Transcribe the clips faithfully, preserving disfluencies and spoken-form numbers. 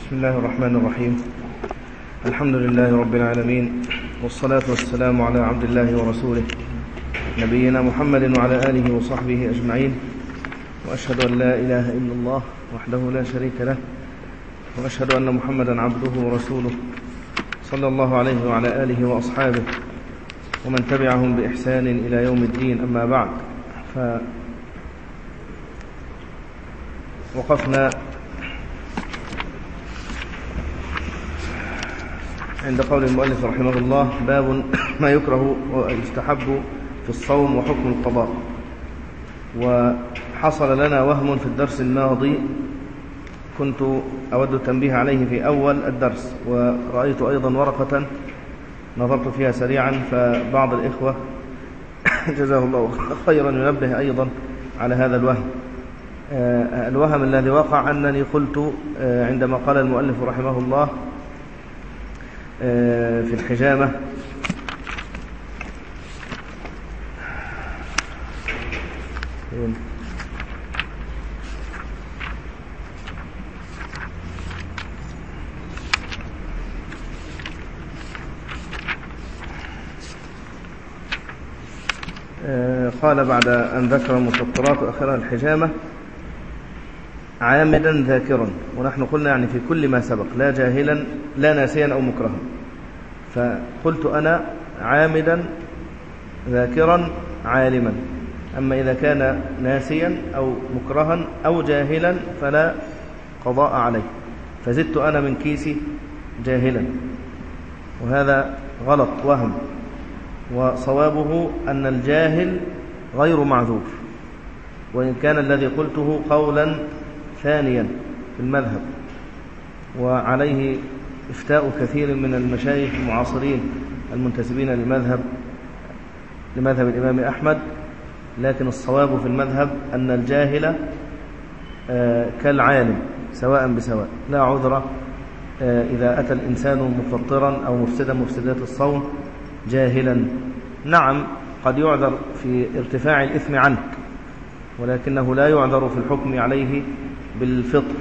بسم الله الرحمن الرحيم. الحمد لله رب العالمين، والصلاة والسلام على عبد الله ورسوله نبينا محمد وعلى آله وصحبه أجمعين، وأشهد أن لا إله إلا الله وحده لا شريك له، وأشهد أن محمدا عبده ورسوله صلى الله عليه وعلى آله وأصحابه ومن تبعهم بإحسان إلى يوم الدين. أما بعد، فوقفنا عند قول المؤلف رحمه الله: باب ما يكره ويستحب في الصوم وحكم القضاء. وحصل لنا وهم في الدرس الماضي كنت أود التنبيه عليه في أول الدرس، ورأيت أيضا ورقة نظرت فيها سريعا، فبعض الإخوة جزاه الله خيرا ينبه أيضا على هذا الوهم. الوهم الذي وقع أنني قلت عندما قال المؤلف رحمه الله في الحجامة قال بعد أن ذكر المفطرات وأخرها الحجامة: عامدا ذاكرا. ونحن قلنا يعني في كل ما سبق، لا جاهلا لا ناسيا أو مكرها. فقلت أنا عامدا ذاكرا عالما، أما إذا كان ناسيا أو مكرها أو جاهلا فلا قضاء عليه، فزدت أنا من كيسي جاهلا، وهذا غلط وهم. وصوابه أن الجاهل غير معذور، وإن كان الذي قلته قولا ثانيا في المذهب، وعليه إفتاء كثير من المشايخ المعاصرين المنتسبين للمذهب لمذهب الإمام أحمد. لكن الصواب في المذهب أن الجاهل كالعالم سواء بسواء، لا عذر إذا أتى الإنسان مفطرا أو مفسدا مفسدات الصوم جاهلا. نعم، قد يعذر في ارتفاع الإثم عنك، ولكنه لا يعذر في الحكم عليه بالفطر.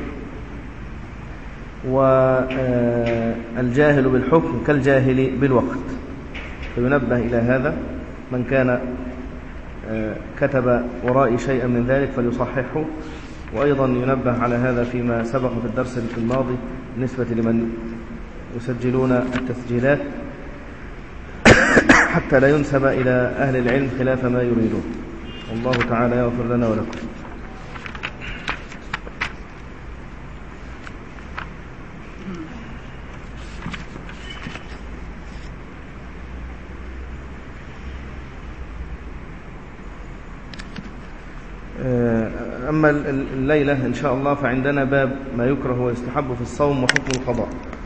والجاهل بالحكم كالجاهل بالوقت، فينبه إلى هذا. من كان كتب ورائي شيئا من ذلك فليصححه. وأيضا ينبه على هذا فيما سبق في الدرس الماضي بالنسبة لمن يسجلون التسجيلات، حتى لا ينسب إلى أهل العلم خلاف ما يريدون. والله تعالى يغفر لنا ولكم. أما الليلة إن شاء الله فعندنا باب ما يكره ويستحب في الصوم وحكم القضاء.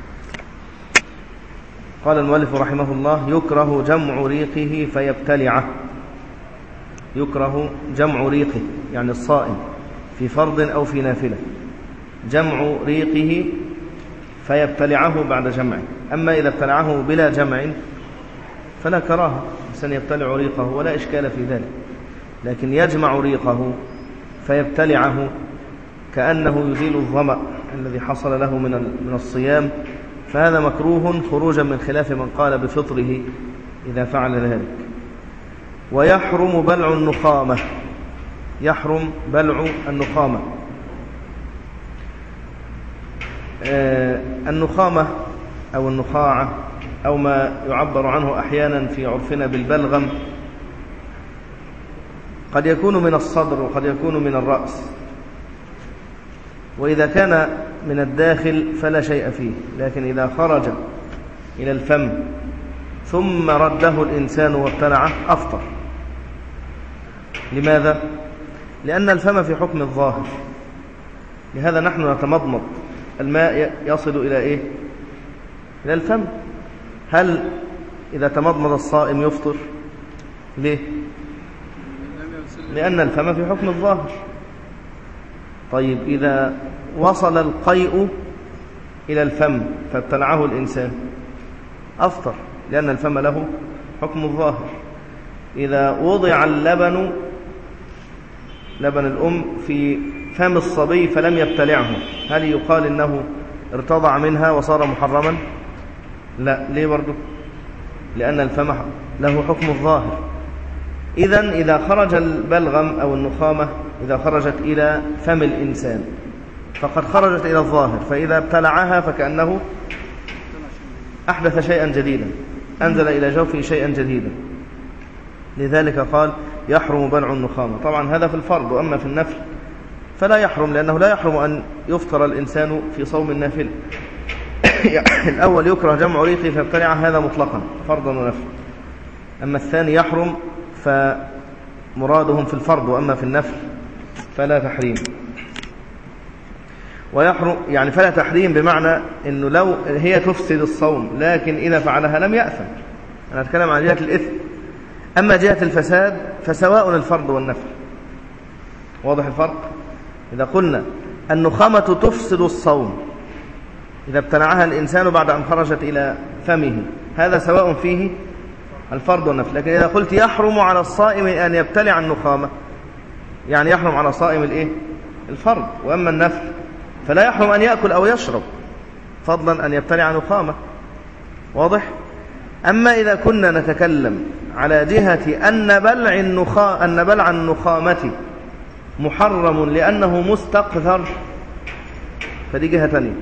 قال المؤلف رحمه الله: يكره جمع ريقه فيبتلعه. يكره جمع ريقه يعني الصائم في فرض أو في نافلة، جمع ريقه فيبتلعه بعد جمعه. أما إذا ابتلعه بلا جمع فلا كراهة، إنسان يبتلع ريقه ولا إشكال في ذلك. لكن يجمع ريقه فيبتلعه كأنه يزيل الظمأ الذي حصل له من من الصيام، فهذا مكروه خروجا من خلاف من قال بفطره إذا فعل ذلك. ويحرم بلع النخامة. يحرم بلع النخامة. آه النخامة أو النخاعة أو ما يعبر عنه أحيانا في عرفنا بالبلغم، قد يكون من الصدر وقد يكون من الرأس، وإذا كان من الداخل فلا شيء فيه. لكن إذا خرج إلى الفم ثم رده الإنسان وابتلعه أفطر. لماذا؟ لأن الفم في حكم الظاهر، لهذا نحن نتمضمض، الماء يصل إلى إيه؟ إلى الفم. هل إذا تمضمض الصائم يفطر؟ ليه؟ لأن الفم في حكم الظاهر. طيب، إذا وصل القيء إلى الفم فابتلعه الإنسان أفطر، لأن الفم له حكم الظاهر. إذا وضع اللبن لبن الأم في فم الصبي فلم يبتلعه، هل يقال إنه ارتضع منها وصار محرما؟ لا. ليه برضو؟ لأن الفم له حكم الظاهر. إذن إذا خرج البلغم أو النخامة إذا خرجت إلى فم الإنسان فقد خرجت إلى الظاهر، فإذا ابتلعها فكأنه أحدث شيئا جديدا، أنزل إلى جوفه شيئا جديدا. لذلك قال يحرم بلع النخامة. طبعا هذا في الفرض، وأما في النفل فلا يحرم، لأنه لا يحرم أن يفطر الإنسان في صوم النافل. الأول يكره جمع ريقه فيبتلع، هذا مطلقا فرضا ونفل. أما الثاني يحرم فمرادهم في الفرض، وأما في النفل فلا تحريم. ويحرم يعني فلا تحريم بمعنى أنه لو هي تفسد الصوم، لكن إذا فعلها لم يأثم. أنا أتكلم عن جهة الإثم. أما جهة الفساد فسواء الفرض والنفل. واضح الفرق؟ إذا قلنا النخامة تفسد الصوم إذا ابتلعها الإنسان بعد أن خرجت إلى فمه، هذا سواء فيه الفرض والنفل. لكن إذا قلت يحرم على الصائم أن يبتلع النخامة، يعني يحرم على صائم الإيه؟ الفرض. وأما النفل فلا يحرم أن يأكل أو يشرب، فضلا أن يبتلع نخامة. واضح؟ أما إذا كنا نتكلم على جهة أن بلع النخا أن بلع النخامة محرم لأنه مستقذر، فدي جهة ثانية.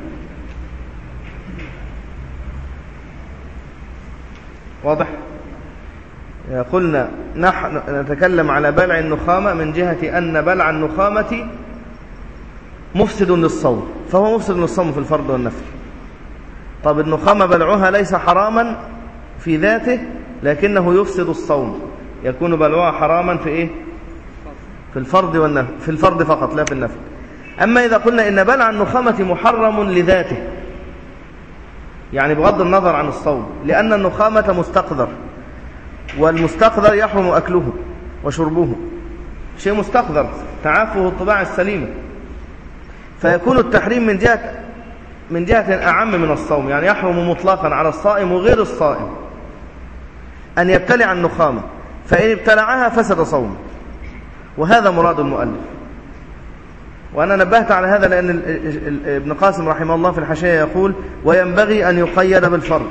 واضح؟ قلنا نحن نتكلم على بلع النخامة من جهة أن بلع النخامة مفسد للصوم، فهو مفسد للصوم في الفرض والنفل. طب النخامة بلعها ليس حراما في ذاته، لكنه يفسد الصوم، يكون بلعها حراما في إيه؟ في الفرض والنفل، في الفرض فقط لا في النفل. أما إذا قلنا إن بلع النخامة محرم لذاته، يعني بغض النظر عن الصوم، لأن النخامة مستقذر، والمستقذر يحرم أكله وشربه، شيء مستقذر تعافه الطباع السليمة، فيكون التحريم من جهة من جهة أعم من الصوم، يعني يحرم مطلقا على الصائم وغير الصائم أن يبتلع النخامة، فإن ابتلعها فسد صومه، وهذا مراد المؤلف. وأنا نبهت على هذا لأن ابن قاسم رحمه الله في الحاشية يقول وينبغي أن يقيد بالفرض.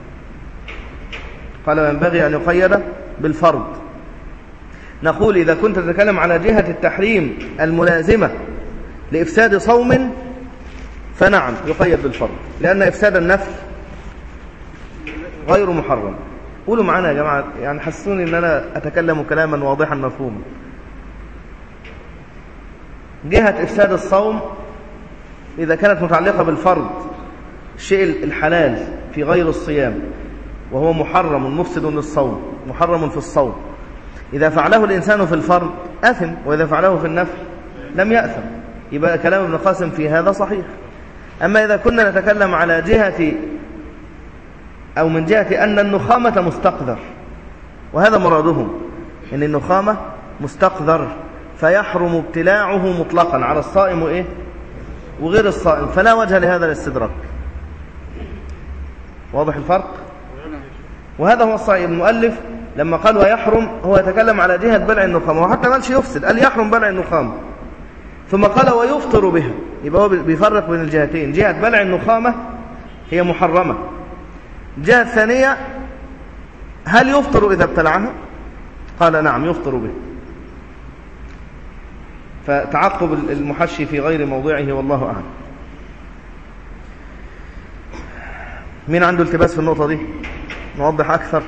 قال وينبغي أن يقيد بالفرض. نقول إذا كنت تتكلم على جهة التحريم الملازمة لإفساد صوم فنعم يقيد بالفرض، لأن إفساد النفل غير محرم. قولوا معنا يا جماعة، يعني حسوني أن أنا أتكلم كلاما واضحا مفهوما. جهة إفساد الصوم إذا كانت متعلقة بالفرض، الشيء الحلال في غير الصيام وهو محرم مفسد للصوم، محرم في الصوم، إذا فعله الإنسان في الفرض أثم، وإذا فعله في النفل لم يأثم. يبقى كلام ابن قاسم في هذا صحيح. أما إذا كنا نتكلم على جهة أو من جهة أن النخامة مستقذر، وهذا مرادهم أن النخامة مستقذر، فيحرم ابتلاعه مطلقا على الصائم وإيه؟ وغير الصائم، فلا وجه لهذا الاستدراك. واضح الفرق؟ وهذا هو الصحيح. المؤلف لما قال ويحرم هو يتكلم على جهة بلع النخامة، وحتى ما قالش يفسد، قال يحرم بلع النخامة، ثم قال ويفطر بها. يبقى هو بيفرق بين الجهتين، جهة بلع النخامة هي محرمة، الجهة الثانية هل يفطر إذا ابتلعها؟ قال نعم يفطر به. فتعقب المحشي في غير موضعه والله أعلم. مين عنده التباس في النقطة دي؟ نوضح أكثر.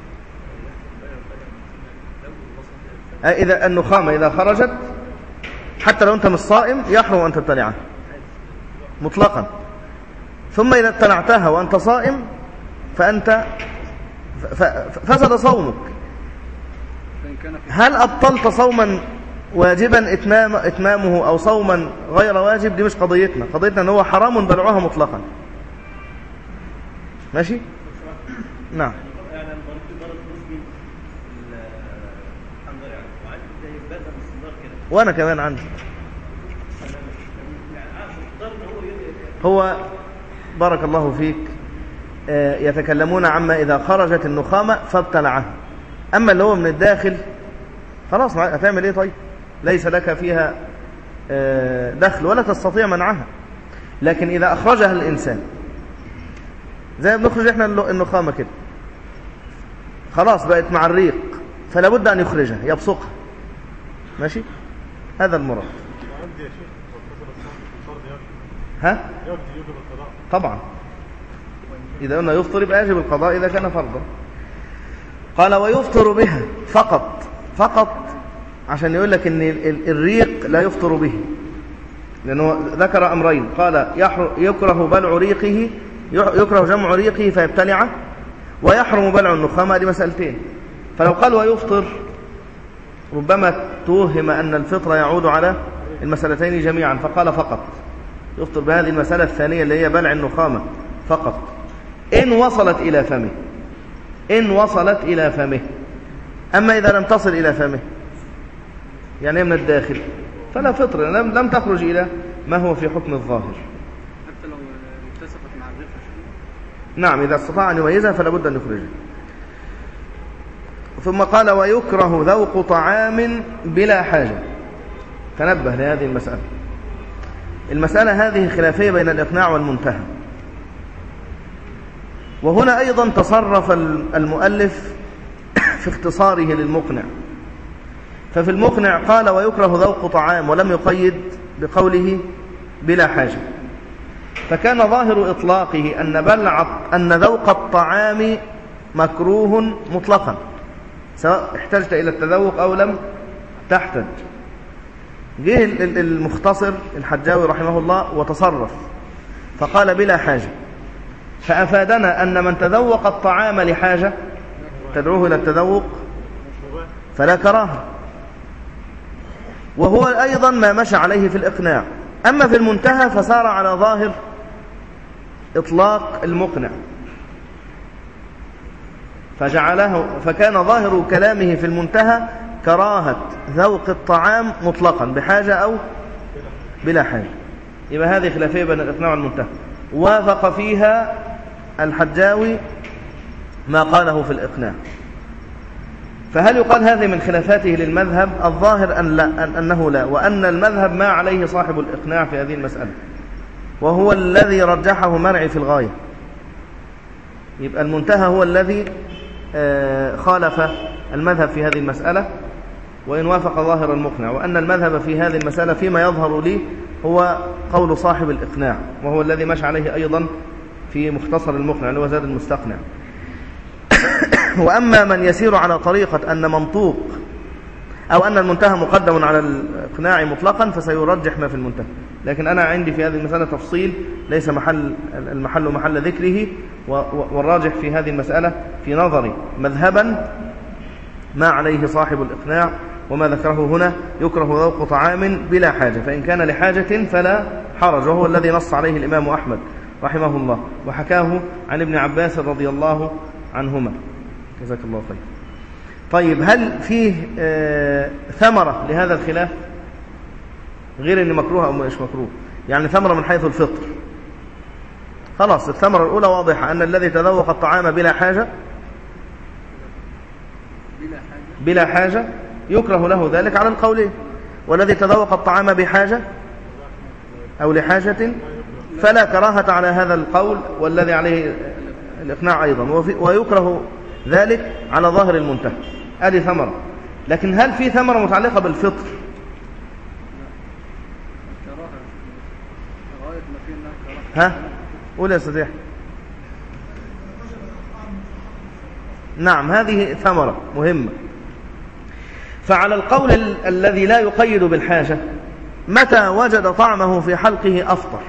إذا النخامة إذا خرجت حتى لو أنت مش صائم يحرم أن تبتلعها مطلقا، ثم إذا ابتلعتها وأنت صائم فأنت فسد صومك. هل أبطلت صوما واجبا إتمام إتمامه أو صوما غير واجب؟ دي مش قضيتنا، قضيتنا أنه هو حرام بلعها مطلقا. ماشي؟ نعم. وأنا كمان عندي. هو بارك الله فيك يتكلمون عما إذا خرجت النخامة فابتلعها، أما اللي هو من الداخل خلاص هتعمل إيه؟ طيب ليس لك فيها دخل ولا تستطيع منعها. لكن إذا أخرجها الإنسان زي ما بنخرج إحنا النخامة كده، خلاص بقت مع الريق، فلا بد أن يخرجها يبصقها، ماشي؟ هذا المراد. ها؟ طبعا إذا قلنا يفطر يبقى يجب القضاء إذا كان فرضا. قال ويفطر بها فقط، فقط عشان يقول لك ان الريق لا يفطر به، لأنه ذكر أمرين، قال يكره بلع ريقه، يكره جمع ريقه فيبتلعه، ويحرم بلع النخامة، دي مسألتين. فلو قال ويفطر ربما توهم أن الفطر يعود على المسألتين جميعا، فقال فقط يفطر بهذه المسألة الثانية اللي هي بلع النخامة فقط، إن وصلت إلى فمه، إن وصلت إلى فمه. أما إذا لم تصل إلى فمه يعني من الداخل فلا فطر، لم, لم تخرج إلى ما هو في حكم الظاهر، حتى لو التصقت مع الريق. نعم إذا استطاع أن يميزها فلا بد أن يخرجها. ثم قال ويكره ذوق طعام بلا حاجة. تنبه لهذه المسألة، المسألة هذه خلافية بين الإقناع والمنتهى، وهنا أيضا تصرف المؤلف في اختصاره للمقنع. ففي المقنع قال ويكره ذوق طعام ولم يقيد بقوله بلا حاجة، فكان ظاهر إطلاقه أن بلع أن ذوق الطعام مكروه مطلقا سواء احتجت إلى التذوق أو لم تحتج. جه المختصر الحجاوي رحمه الله وتصرف فقال بلا حاجة، فأفادنا أن من تذوق الطعام لحاجة تدعوه إلى التذوق فلا كراهة، وهو أيضا ما مشى عليه في الإقناع. أما في المنتهى فسار على ظاهر إطلاق المقنع، فجعله فكان ظاهر كلامه في المنتهى كراهة ذوق الطعام مطلقا بحاجة أو بلا حاجة. يبقى هذه خلافية بين الإقناع والمنتهى، وافق فيها الحجاوي ما قاله في الإقناع. فهل يقال هذه من خلافاته للمذهب؟ الظاهر أن لا، أن أنه لا، وأن المذهب ما عليه صاحب الإقناع في هذه المسألة، وهو الذي رجحه مرعي في الغاية. يبقى المنتهى هو الذي خالف المذهب في هذه المسألة، وإن وافق ظاهر المقنع، وأن المذهب في هذه المسألة فيما يظهر لي هو قول صاحب الإقناع، وهو الذي مشى عليه أيضا في مختصر المقنع اللي هو زاد المستقنع. وأما من يسير على طريقة أن منطوق أو أن المنتهى مقدم على الإقناع مطلقا فسيرجح ما في المنتهى، لكن أنا عندي في هذه المسألة تفصيل ليس محل المحل محل ذكره، والراجح في هذه المسألة في نظري مذهبا ما عليه صاحب الإقناع وما ذكره هنا، يكره ذوق طعام بلا حاجة، فإن كان لحاجة فلا حرج، وهو الذي نص عليه الإمام أحمد رحمه الله، وحكاه عن ابن عباس رضي الله عنهما، جزاك الله خير. طيب هل فيه آه ثمرة لهذا الخلاف غير ان مكروه او مش مكروه؟ يعني ثمرة من حيث الفطر. خلاص الثمرة الأولى واضحة، أن الذي تذوق الطعام بلا حاجة بلا حاجة يكره له ذلك على القولين، والذي تذوق الطعام بحاجة أو لحاجة فلا كراهة على هذا القول، والذي عليه الإقناع أيضا، ويكره ذلك على ظاهر المنتهى. هذه ثمرة. لكن هل في ثمرة متعلقة بالفطر؟ ها؟ قول يا أستاذ يحيى. نعم هذه ثمرة مهمة. فعلى القول ال الذي لا يقيد بالحاجة، متى وجد طعمه في حلقه أفطر،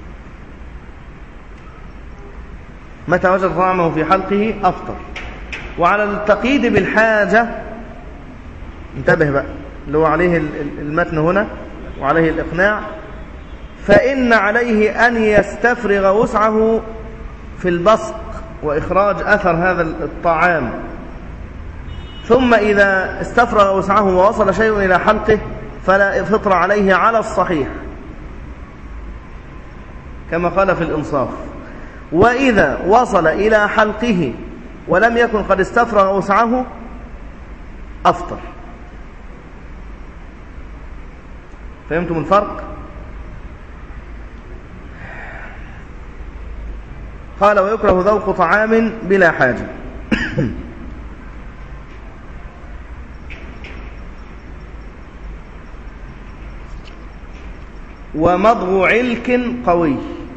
متى وجد طعمه في حلقه أفطر. وعلى التقييد بالحاجة انتبه بقى اللي هو عليه المتن هنا وعليه الإقناع، فإن عليه أن يستفرغ وسعه في البصق وإخراج أثر هذا الطعام، ثم إذا استفرغ وسعه ووصل شيء إلى حلقه فلا فطر عليه على الصحيح كما قال في الإنصاف. وإذا وصل إلى حلقه ولم يكن قد استفرغ وسعه أفطر. فهمتم الفرق؟ قال ويكره ذوق طعام بلا حاجة. ومضغ علك قوي،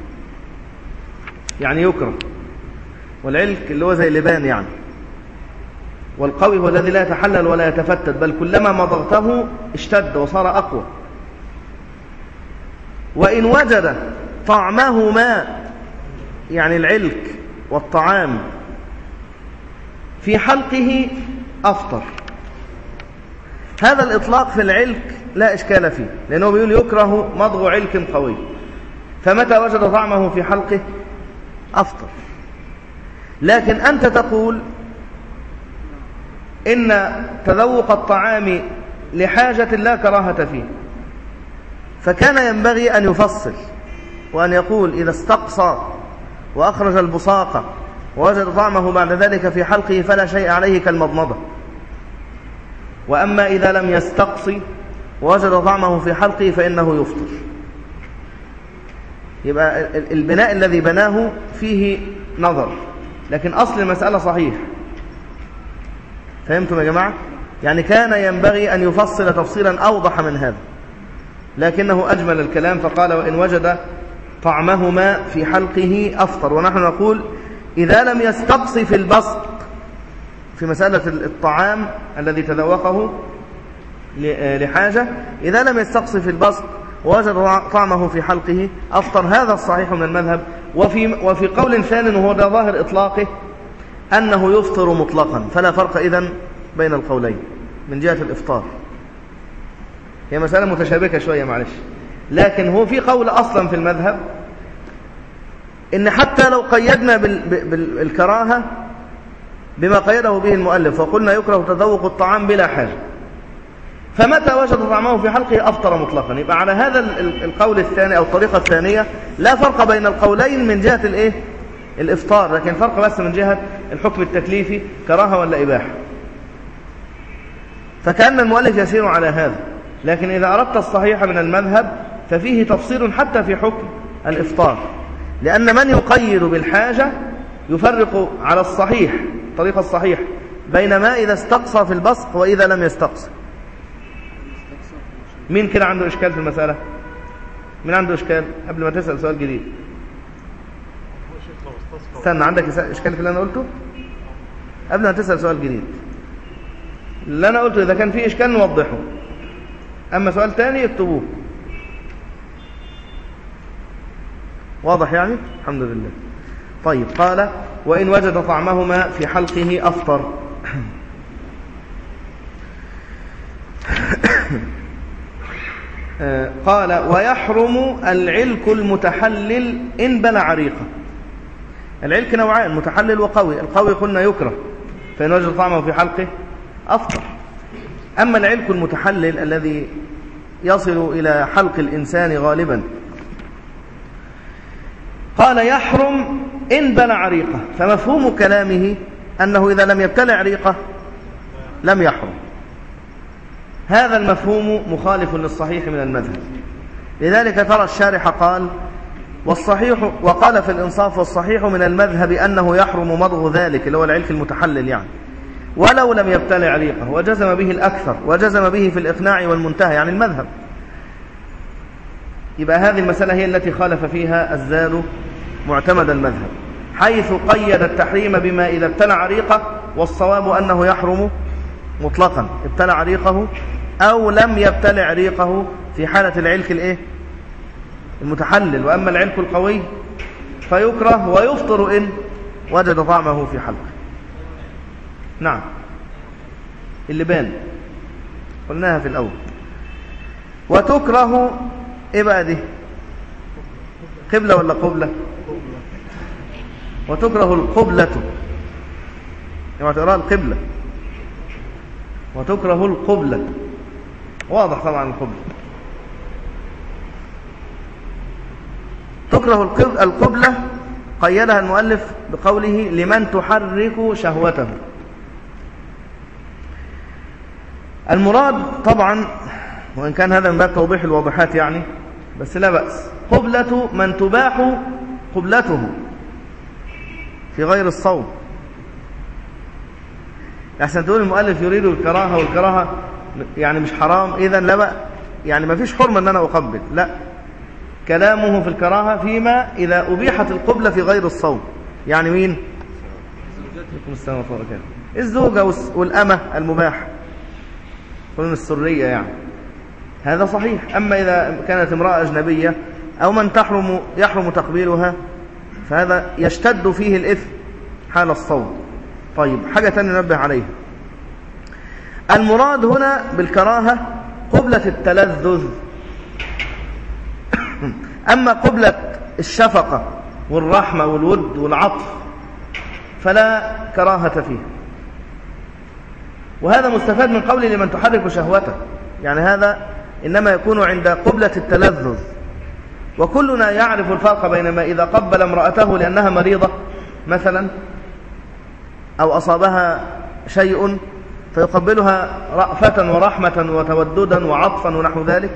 يعني يكره. والعلك اللي هو زي اللبان يعني، والقوي هو الذي لا يتحلل ولا يتفتت، بل كلما مضغته اشتد وصار أقوى. وإن وجد طعمهما، يعني العلك والطعام، في حلقه أفطر. هذا الإطلاق في العلك لا إشكال فيه، لأنه بيقول يكره مضغ علك قوي، فمتى وجد طعمه في حلقه أفطر. لكن أنت تقول إن تذوق الطعام لحاجة لا كراهة فيه، فكان ينبغي أن يفصل وأن يقول إذا استقصى وأخرج البصاقة ووجد طعمه بعد ذلك في حلقه فلا شيء عليه كالمضمضة. وأما إذا لم يستقصي ووجد طعمه في حلقه فإنه يفطر. يبقى البناء الذي بناه فيه نظر، لكن أصل المسألة صحيح. فهمتم يا جماعة؟ يعني كان ينبغي أن يفصل تفصيلا أوضح من هذا، لكنه أجمل الكلام فقال وإن وجد طعمهما في حلقه أفطر. ونحن نقول إذا لم يستقصي في البسط في مسألة الطعام الذي تذوقه لحاجة، إذا لم يستقصي في البسط ووجد طعمه في حلقه أفطر. هذا الصحيح من المذهب. وفي, وفي قول ثاني وهو ده ظاهر إطلاقه أنه يفطر مطلقا، فلا فرق إذن بين القولين من جهة الإفطار. هي مسألة متشابكة شوية معلش، لكن هو في قول أصلا في المذهب إن حتى لو قيدنا بالكراهة بما قيده به المؤلف وقلنا يكره تذوق الطعام بلا حاجة، فمتى وجد طعمه في حلقه أفطر مطلقا. يبقى على هذا القول الثاني أو الطريقة الثانية لا فرق بين القولين من جهة الإيه؟ الإفطار، لكن فرق بس من جهة الحكم التكليفي كراهة ولا إباحة. فكأن المؤلف يسير على هذا. لكن إذا أردت الصحيح من المذهب ففيه تفصيل حتى في حكم الإفطار، لأن من يقيد بالحاجة يفرق على الصحيح الطريقة الصحيح بين ما إذا استقصى في البصق وإذا لم يستقصى. مين كده عنده إشكال في المسألة؟ مين عنده إشكال قبل ما تسأل سؤال جديد؟ استنى، عندك إشكال في اللي أنا قلته قبل ما تسأل سؤال جديد؟ اللي أنا قلته إذا كان فيه إشكال نوضحه، أما سؤال تاني اكتبوه. واضح يعني؟ الحمد لله. طيب، قال وإن وجد طعمهما في حلقه أفطر. قال ويحرم العلك المتحلل إن بلع ريقه. العلك نوعان، متحلل وقوي. القوي قلنا يكره، فإن وجد طعمه في حلقه أفطر. أما العلك المتحلل الذي يصل إلى حلق الإنسان غالبا، قال يحرم إن بلع ريقه. فمفهوم كلامه أنه إذا لم يبتلع ريقه لم يحرم. هذا المفهوم مخالف للصحيح من المذهب. لذلك ترى الشارح قال والصحيح، وقال في الإنصاف والصحيح من المذهب أنه يحرم مضغ ذلك اللي هو العلك المتحلل يعني ولو لم يبتلع ريقه، وجزم به الأكثر، وجزم به في الإقناع والمنتهى يعني المذهب. يبقى هذه المسألة هي التي خالف فيها الزاد معتمد المذهب، حيث قيد التحريم بما إذا ابتلع ريقه، والصواب أنه يحرم مطلقا ابتلع ريقه أو لم يبتلع ريقه في حالة العلك الإيه؟ المتحلل. وأما العلك القوي فيكره ويفطر إن وجد طعمه في حلقه. نعم، اللبان قلناها في الأول. وتكره إيه بقى دي؟ قبلة ولا قبلة؟ وتكره القبلة، يعني تقرأ القبلة. وتكره القبلة، واضح طبعا القبلة. تكره القبلة قيدها المؤلف بقوله لمن تحرك شهوته. المراد طبعا، وإن كان هذا من باب توضيح الواضحات يعني، بس لا بأس، قبلة من تباح قبلته، في غير الصوم. أحسن تقول المؤلف يريد الكراهة، والكراهة يعني مش حرام، إذن لا بقى يعني ما فيش حرمة أن أنا أقبل، لا، كلامه في الكراهة فيما إذا أبيحت القبلة في غير الصوم. يعني مين؟ الزوجة والأمة المباح، قلنا السرية يعني، هذا صحيح. أما إذا كانت امرأة أجنبية أو من تحرم يحرم تقبيلها فهذا يشتد فيه الإثم حال الصوم. طيب، حاجة تانية ننبه عليها، المراد هنا بالكراهة قبلة التلذذ. أما قبلة الشفقة والرحمة والود والعطف فلا كراهة فيه. وهذا مستفاد من قول لمن تحرك شهوته، يعني هذا إنما يكون عند قبلة التلذذ. وكلنا يعرف الفرق بين ما إذا قبل امرأته لأنها مريضة مثلا أو أصابها شيء فيقبلها رأفة ورحمة وتوددا وعطفا ونحو ذلك،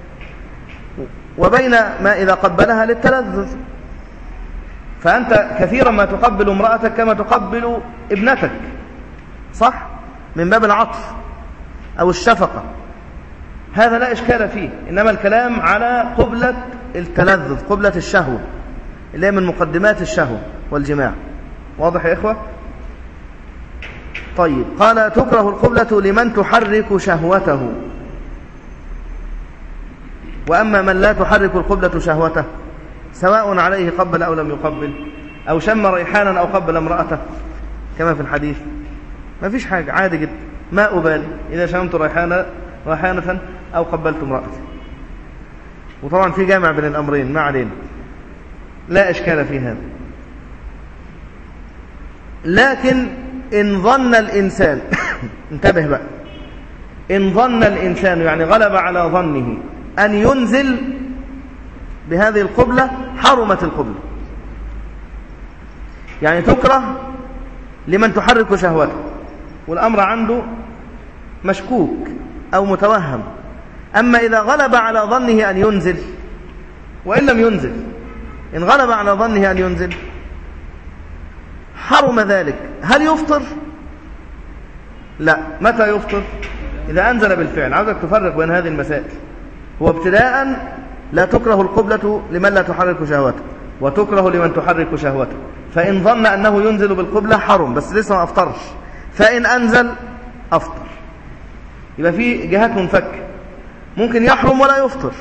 وبين ما إذا قبلها للتلذذ. فأنت كثيرا ما تقبل امرأتك كما تقبل ابنتك، صح؟ من باب العطف أو الشفقة، هذا لا إشكال فيه. إنما الكلام على قبلة التلذذ، قبلة الشهوة اللي هي من مقدمات الشهوة والجماع. واضح يا إخوة؟ طيب، قال تكره القبلة لمن تحرك شهوته. وأما من لا تحرك القبلة شهوته سواء عليه قبل أو لم يقبل، أو شم ريحانا أو قبل امرأته كما في الحديث، ما فيش حاجة، عادي جدا، ما أبالي إذا شممت ريحانا ريحانة أو قبلت امرأتي. وطبعا في جامع بين الأمرين، ما علينا، لا إشكال في هذا. لكن إن ظن الإنسان انتبه بقى، إن ظن الإنسان يعني غلب على ظنه أن ينزل بهذه القبلة حرمت القبلة. يعني تكره لمن تحرك شهوته والأمر عنده مشكوك أو متوهم. أما إذا غلب على ظنه أن ينزل وإن لم ينزل، إن غلب على ظنه أن ينزل حرم ذلك. هل يفطر؟ لا. متى يفطر؟ إذا أنزل بالفعل. عاوزك تفرق بين هذه المسائل. هو ابتداء لا تكره القبلة لمن لا تحرك شهوته، وتكره لمن تحرك شهوته. فإن ظن أنه ينزل بالقبلة حرم، بس لسه ما أفطرش. فإن أنزل أفطر. يبقى في جهات منفكة، ممكن يحرم ولا يفطر.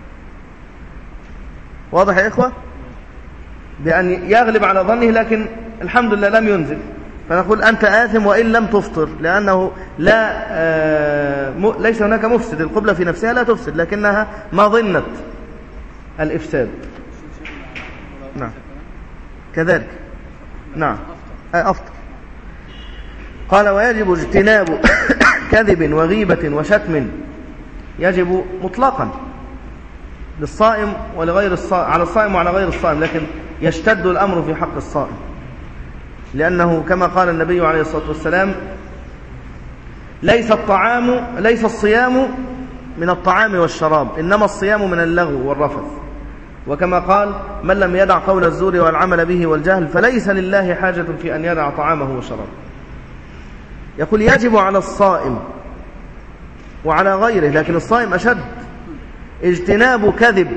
واضح يا إخوة؟ بأن يغلب على ظنه لكن الحمد لله لم ينزل، فنقول أنت آثم وإن لم تفطر، لأنه لا آه م... ليس هناك مفسد. القبلة في نفسها لا تفسد، لكنها ما ظنت الإفساد. نعم كذلك. نعم أفطر. قال ويجب اجتناب كذب وغيبة وشتم، يجب مطلقا للصائم ولغير الصائم، على الصائم وعلى غير الصائم، لكن يشتد الأمر في حق الصائم، لأنه كما قال النبي عليه الصلاة والسلام ليس الطعام ليس الصيام من الطعام والشراب، إنما الصيام من اللغو والرفث. وكما قال من لم يدع قول الزور والعمل به والجهل فليس لله حاجة في أن يدع طعامه وشرابه. يقول يجب على الصائم وعلى غيره، لكن الصائم أشد، اجتناب كذب،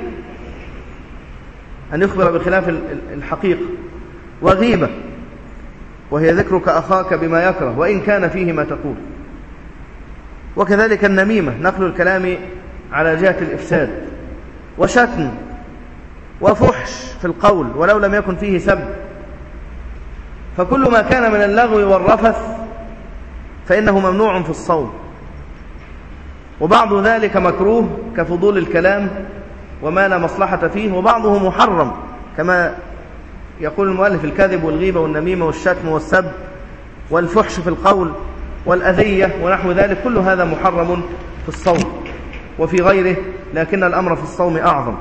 أن يخبر بخلاف الحقيقة، وغيبة وهي ذكرك أخاك بما يكره وإن كان فيه ما تقول، وكذلك النميمة نقل الكلام على جهة الإفساد، وشتم وفحش في القول ولو لم يكن فيه سب. فكل ما كان من اللغو والرفث فإنه ممنوع في الصوم، وبعض ذلك مكروه كفضول الكلام وما لا مصلحة فيه، وبعضه محرم كما يقول المؤلف الكذب والغيبة والنميمة والشتم والسب والفحش في القول والأذية ونحو ذلك، كل هذا محرم في الصوم وفي غيره، لكن الأمر في الصوم أعظم.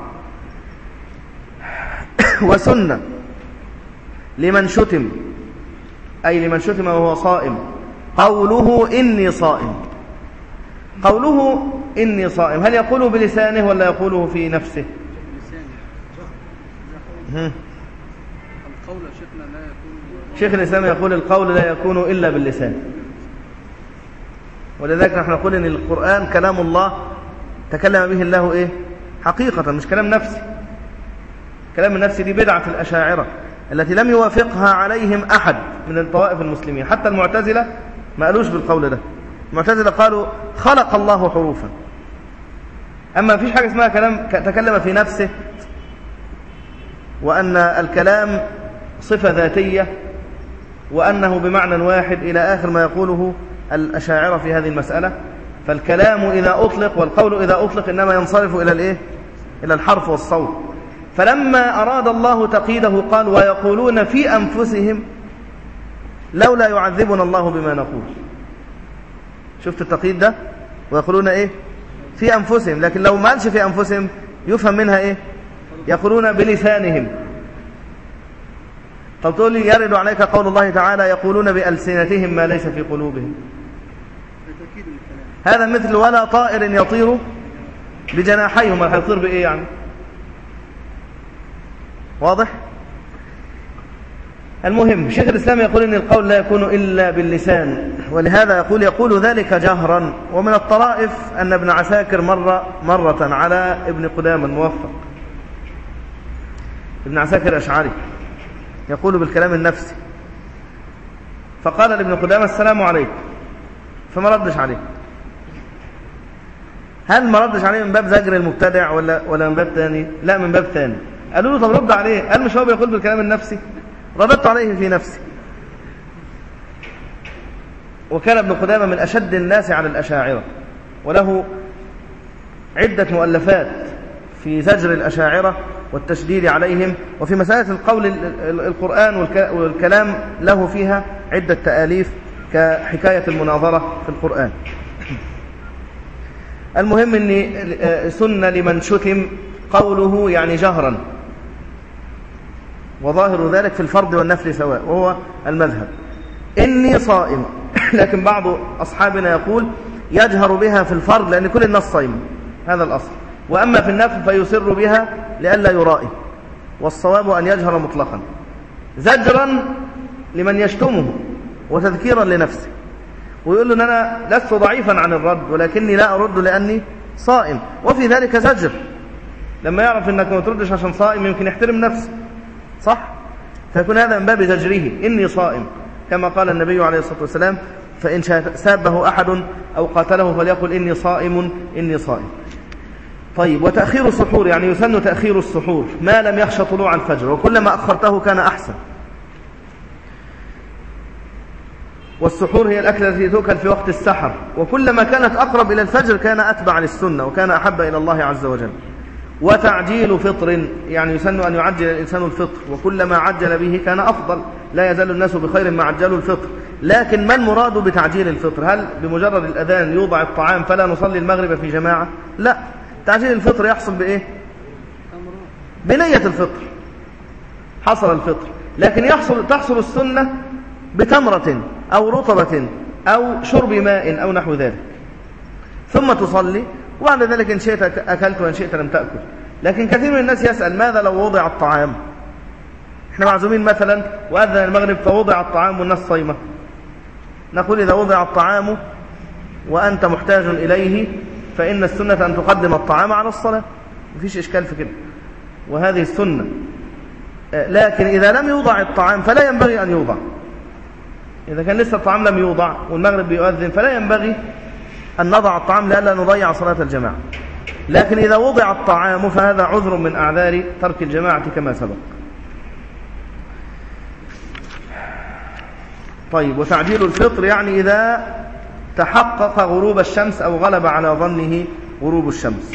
وسنة لمن شتم، أي لمن شتم وهو صائم، قوله إني صائم. قوله إني صائم هل يقوله بلسانه ولا يقوله في نفسه؟ القول يا شيخنا لا يكون. شيخ الإسلام يقول القول لا يكون إلا باللسان، ولذلك نحن نقول إن القرآن كلام الله تكلم به الله إيه؟ حقيقة، مش كلام نفسي. كلام النفس دي بدعة الأشاعرة التي لم يوافقها عليهم أحد من الطوائف المسلمين، حتى المعتزلة ما قالوش بالقول ده. المعتزلة قالوا خلق الله حروفا، أما فيش حاجة اسمها كلام تكلم في نفسه، وأن الكلام صفة ذاتية، وأنه بمعنى واحد إلى آخر ما يقوله الأشاعرة في هذه المسألة. فالكلام إذا أطلق والقول إذا أطلق إنما ينصرف إلى الإيه؟ إلى الحرف والصوت. فلما أراد الله تقييده قال ويقولون في أنفسهم لولا يعذبنا الله بما نقول. شفت التقييد ده؟ ويقولون إيه؟ في أنفسهم، لكن لو ما قالش في أنفسهم يفهم منها إيه؟ يقولون بلسانهم. طب تقول لي يرد عليك قول الله تعالى يقولون بألسنتهم ما ليس في قلوبهم. هذا مثل ولا طائر يطير بجناحيه، ما هيطير بإيه يعني؟ واضح؟ المهم شيخ الإسلام يقول إن القول لا يكون إلا باللسان، ولهذا يقول يقول ذلك جهرا. ومن الطرائف أن ابن عساكر مر مرة على ابن قدامة الموفق، ابن عساكر أشعري يقول بالكلام النفسي، فقال لابن قدامة السلام عليكم، فما ردش عليه. هل ما ردش عليه من باب زجر المبتدع ولا ولا من باب ثاني؟ لا، من باب ثاني. قالوا له طب رد عليه، قال مش هو بيقول بالكلام النفسي؟ رددت عليه في نفسي. وكان ابن قدامة من أشد الناس على الأشاعرة، وله عدة مؤلفات في زجر الأشاعرة والتشديد عليهم، وفي مسألة القول القرآن والكلام له فيها عدة تآليف كحكاية المناظرة في القرآن. المهم أن سنة لمن شتم قوله يعني جهرا، وظاهر ذلك في الفرض والنفل سواء، وهو المذهب. إني صائم، لكن بعض أصحابنا يقول يجهر بها في الفرض لأن كل الناس صائم، هذا الأصل. وأما في النفل فيسر بها لئلا يرائي، والصواب أن يجهر مطلقا زجرا لمن يشتمه وتذكيرا لنفسه، ويقول له أن أنا لست ضعيفا عن الرد ولكني لا أرد لأني صائم، وفي ذلك زجر. لما يعرف أنك ما تردش عشان صائم يمكن يحترم نفسه، صح؟ فيكون هذا من باب زجره، إني صائم، كما قال النبي عليه الصلاة والسلام فإن سابه أحد أو قاتله فليقل إني صائم إني صائم. طيب، وتأخير السحور، يعني يسن تأخير السحور ما لم يخشى طلوع الفجر، وكلما أخرته كان أحسن. والسحور هي الأكلة التي تؤكل في وقت السحر، وكلما كانت أقرب إلى الفجر كان أتبع للسنة وكان أحب إلى الله عز وجل. وتعجيل فطر، يعني يسن أن يعجل الإنسان الفطر، وكلما عجل به كان أفضل. لا يزال الناس بخير ما عجلوا الفطر. لكن ما المراد بتعجيل الفطر؟ هل بمجرد الأذان يوضع الطعام فلا نصلي المغرب في جماعة؟ لا، تعجيل الفطر يحصل بإيه؟ بنية الفطر، حصل الفطر. لكن يحصل تحصل السنة بتمرة أو رطبة أو شرب ماء أو نحو ذلك، ثم تصلي، وبعد ذلك إن شئت أكلت وإن شئت لم تأكل. لكن كثير من الناس يسأل ماذا لو وضع الطعام؟ احنا معزومين مثلا وأذن المغرب فوضع الطعام والناس صايمة، نقول إذا وضع الطعام وأنت محتاج إليه فإن السنة أن تقدم الطعام على الصلاة، مفيش إشكال في كده، وهذه السنة. لكن إذا لم يوضع الطعام فلا ينبغي أن يوضع. إذا كان لسه الطعام لم يوضع والمغرب بيؤذن فلا ينبغي أن نضع الطعام لئلا نضيع صلاة الجماعة. لكن إذا وضع الطعام فهذا عذر من أعذار ترك الجماعة كما سبق. طيب، وتعجيل الفطر يعني إذا تحقق غروب الشمس أو غلب على ظنه غروب الشمس.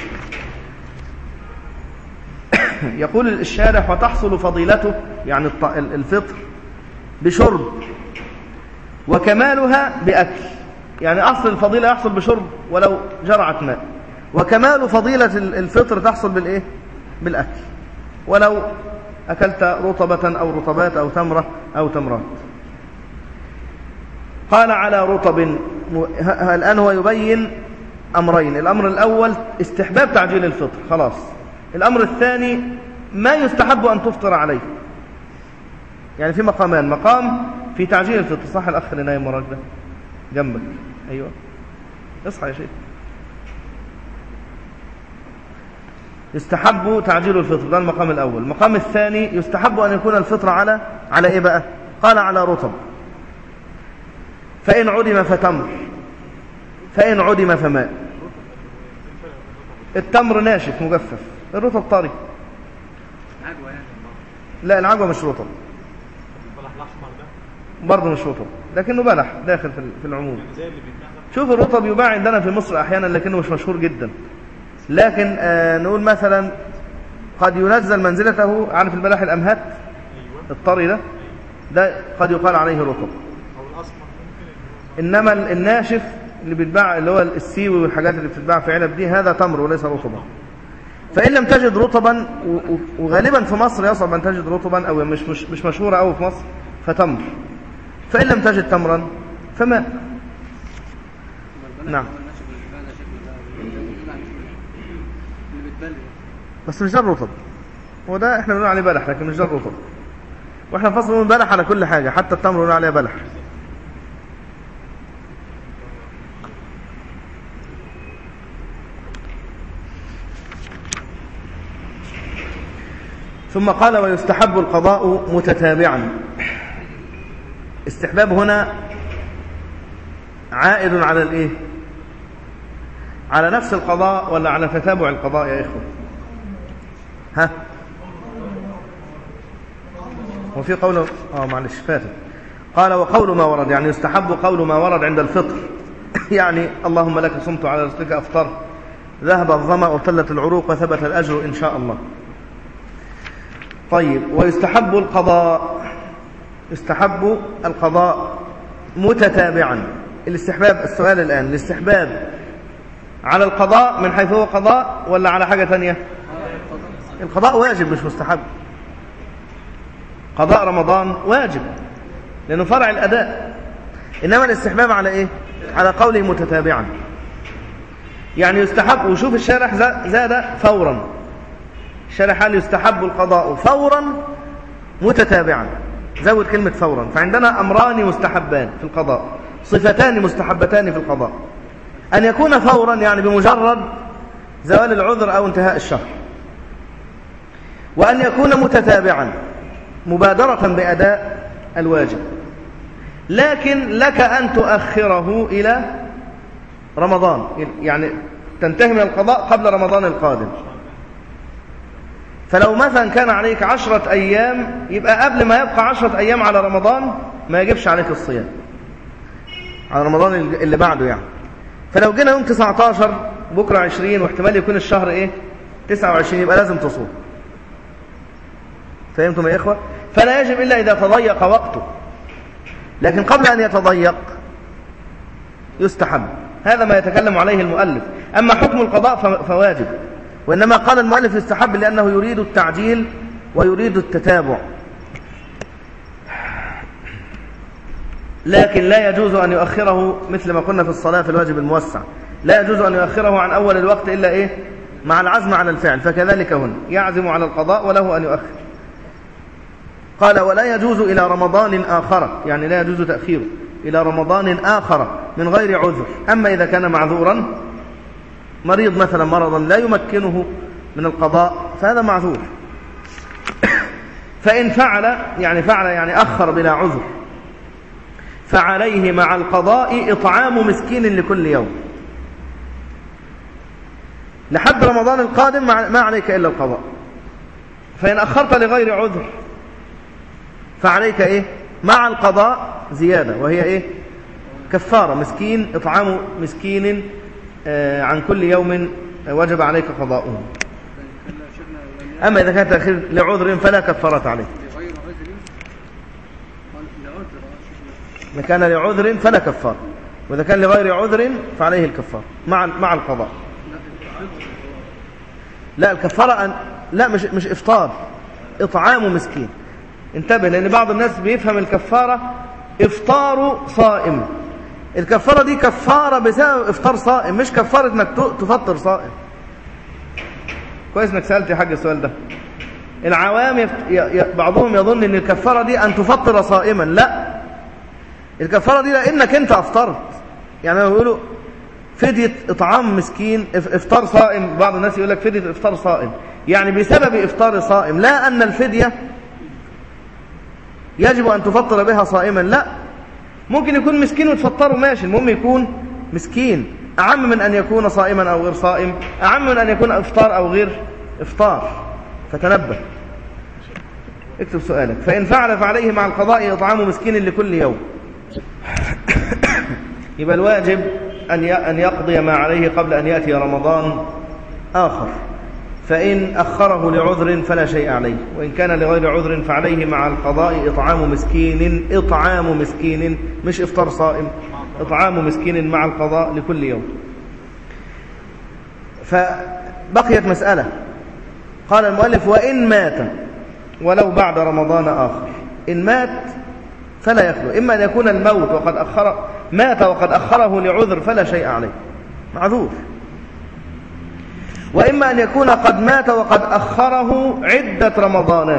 يقول الشارح وتحصل فضيلته يعني الفطر بشرب، وكمالها بأكل. يعني أصل الفضيلة يحصل بشرب ولو جرعة ماء، وكمال فضيلة الفطر تحصل بالإيه؟ بالأكل، ولو أكلت رطبة أو رطبات أو تمرة أو تمرات. قال على رطب. الآن هو يبين أمرين. الأمر الأول استحباب تعجيل الفطر، خلاص. الأمر الثاني ما يستحب أن تفطر عليه. يعني في مقامان، مقام في تعجيل الفطر. صح الأخ اللي نايم وراك ده جنبك؟ أيوة اصحى يا شيخ. يستحب تعجيل الفطر، ده المقام الأول. المقام الثاني يستحب أن يكون الفطر على على إيه بقى؟ قال على رطب، فإن عدم فتمر، فإن عدم فماء. التمر ناشف مجفف، الرطب طري. لا العجوة مش رطب، برضه مش رطب، لكنه بلح داخل في العموم. شوف الرطب يباع عندنا في مصر أحيانا لكنه مش مشهور جدا. لكن آه نقول مثلا قد ينزل منزلته، عارف البلح الأمهات الطري ده، ده قد يقال عليه رطب. إنما الناشف اللي بيتباع اللي هو السيوي والحاجات اللي بتتباع في علب دي، هذا تمر وليس رطبا. فإن لم تجد رطبا، وغالبا في مصر يصعب أن تجد رطبا أو مش مش مش مشهورة أوي في مصر، فتمر. فإن لم تجد تمرا فماء. نعم بس مش ده الرطب، هو ده احنا بنقول عليه بلح لكن مش ده الرطب. واحنا في مصر بنقول بلح على كل حاجة، حتى التمر بنقول عليه بلح. ثم قال ويستحب القضاء متتابعا. استحباب هنا عائد على الايه؟ على نفس القضاء ولا على تتابع القضاء يا إخوة؟ ها وفي قول اه معلش فاتت. قال وقول ما ورد، يعني يستحب قول ما ورد عند الفطر يعني اللهم لك صمت على رزقك أفطرت، ذهب الظمأ وابتلت العروق وثبت الأجر إن شاء الله. طيب ويستحب القضاء، يستحب القضاء متتابعا. الاستحباب، السؤال الآن، الاستحباب على القضاء من حيث هو قضاء ولا على حاجة تانية؟ القضاء واجب مش مستحب. قضاء رمضان واجب لأنه فرع الأداء. إنما الاستحباب على إيه؟ على قوله متتابعا، يعني يستحب. وشوف الشارح زاد فورا، الشارح قال يستحب القضاء فورا متتابعا، زود كلمة فورا. فعندنا أمران مستحبان في القضاء، صفتان مستحبتان في القضاء: أن يكون فورا يعني بمجرد زوال العذر أو انتهاء الشهر، وأن يكون متتابعا مبادرة بأداء الواجب. لكن لك أن تؤخره إلى رمضان، يعني تنتهي من القضاء قبل رمضان القادم. فلو مثلا كان عليك عشرة أيام، يبقى قبل ما يبقى عشرة أيام على رمضان ما يجبش عليك الصيام على رمضان اللي بعده يعني. فلو جينا يوم تسعة عشر بكرة عشرين واحتمال يكون الشهر إيه تسعة وعشرين، يبقى لازم تصوم. فهمتم يا إخوة؟ فلا يجب إلا إذا تضيق وقته، لكن قبل أن يتضيق يستحب. هذا ما يتكلم عليه المؤلف. أما حكم القضاء فواجب، وإنما قال المؤلف يستحب لأنه يريد التعجيل ويريد التتابع. لكن لا يجوز أن يؤخره مثل ما قلنا في الصلاة في الواجب الموسع، لا يجوز أن يؤخره عن أول الوقت إلا إيه؟ مع العزم على الفعل. فكذلك هنا يعزم على القضاء وله أن يؤخر. قال ولا يجوز إلى رمضان آخر، يعني لا يجوز تأخيره إلى رمضان آخر من غير عذر. أما إذا كان معذورا، مريض مثلا مرضا لا يمكنه من القضاء، فهذا معذور. فإن فعل يعني فعل يعني أخر بلا عذر، فعليه مع القضاء إطعام مسكين لكل يوم لحد رمضان القادم، ما عليك إلا القضاء. فإن أخرت لغير عذر فعليك إيه؟ مع القضاء زيادة، وهي إيه؟ كفارة مسكين، إطعام مسكين آه عن كل يوم وجب عليك قضاؤه. أما إذا كان تأخير لعذر فلا كفارة عليه. إذا كان لعذر فلا كفارة، وإذا كان لغير عذر فعليه الكفارة مع مع القضاء. لا الكفارة أن... لا مش مش إفطار، إطعام مسكين. انتبه، لأن بعض الناس بيفهم الكفارة إفطار صائم. الكفارة دي كفارة بسبب إفطار صائم، مش كفارة إنك تفطر صائم. كويس إنك سألت يا حاج السؤال ده. العوام يفت... ي... ي... بعضهم يظن ان الكفارة دي ان تفطر صائما. لا، الكفارة دي لانك انت افطرت. يعني يقولوا فدية اطعام مسكين، افطار صائم. بعض الناس يقول لك فدية افطار صائم، يعني بسبب افطار صائم، لا ان الفدية يجب ان تفطر بها صائما. لا، ممكن يكون مسكين وتفطره ماشي، المهم يكون مسكين، اعم من ان يكون صائما او غير صائم، اعم من ان يكون افطار او غير افطار. فتنبه. اكتب سؤالك. فإن فعل فعليه مع القضاء إطعام مسكين لكل يوم. يبقى الواجب أن يقضي ما عليه قبل أن يأتي رمضان آخر. فإن أخره لعذر فلا شيء عليه، وإن كان لغير عذر فعليه مع القضاء إطعام مسكين. إطعام مسكين، مش إفطار صائم، إطعام مسكين مع القضاء لكل يوم. فبقيت مسألة. قال المؤلف: وإن مات ولو بعد رمضان آخر. إن مات فلا يخلو، إما أن يكون الموت وقد أخر مات وقد أخره لعذر فلا شيء عليه، معذور. وإما أن يكون قد مات وقد أخره عدة رمضانات،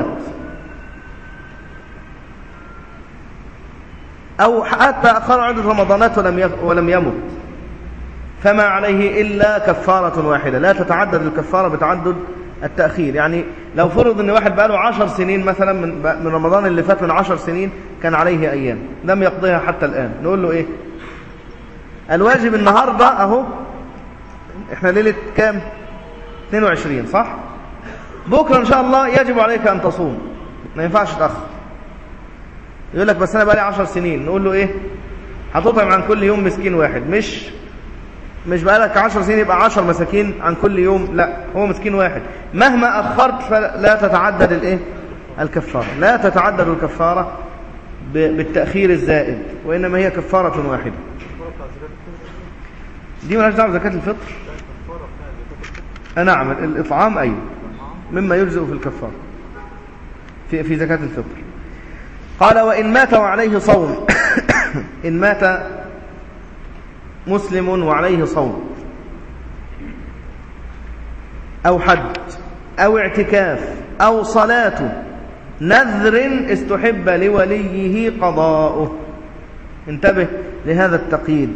أو حتى أخر عدة رمضانات ولم ولم يمت، فما عليه إلا كفارة واحدة، لا تتعدد الكفارة بتعدد التأخير. يعني لو فرض أن واحد بقاله عشر سنين مثلا من من رمضان اللي فات، من عشر سنين كان عليه أيام لم يقضيها حتى الآن، نقول له إيه؟ الواجب النهاردة أهو، إحنا ليلة كام؟ اثنين وعشرين صح؟ بكرة إن شاء الله يجب عليك أن تصوم، ما ينفعش تأخر. يقول لك بس أنا بقالي عشر سنين، نقول له إيه؟ هتطعم عن كل يوم مسكين واحد. مش مش بقالك عشر سنين يبقى عشر مساكين عن كل يوم، لا، هو مسكين واحد. مهما أخرت فلا تتعدد الإيه؟ الكفارة، لا تتعدد الكفارة بالتأخير الزائد، وإنما هي كفارة واحدة. دي مالهاش دعوة بزكاة الفطر. نعم، الإطعام أيوه مما يجزئ في الكفارة في في زكاة الفطر. قال: وإن مات وعليه صوم. إن مات مسلم وعليه صوم أو حج أو اعتكاف أو صلاة نذر استحب لوليه قضاؤه. انتبه لهذا التقييد.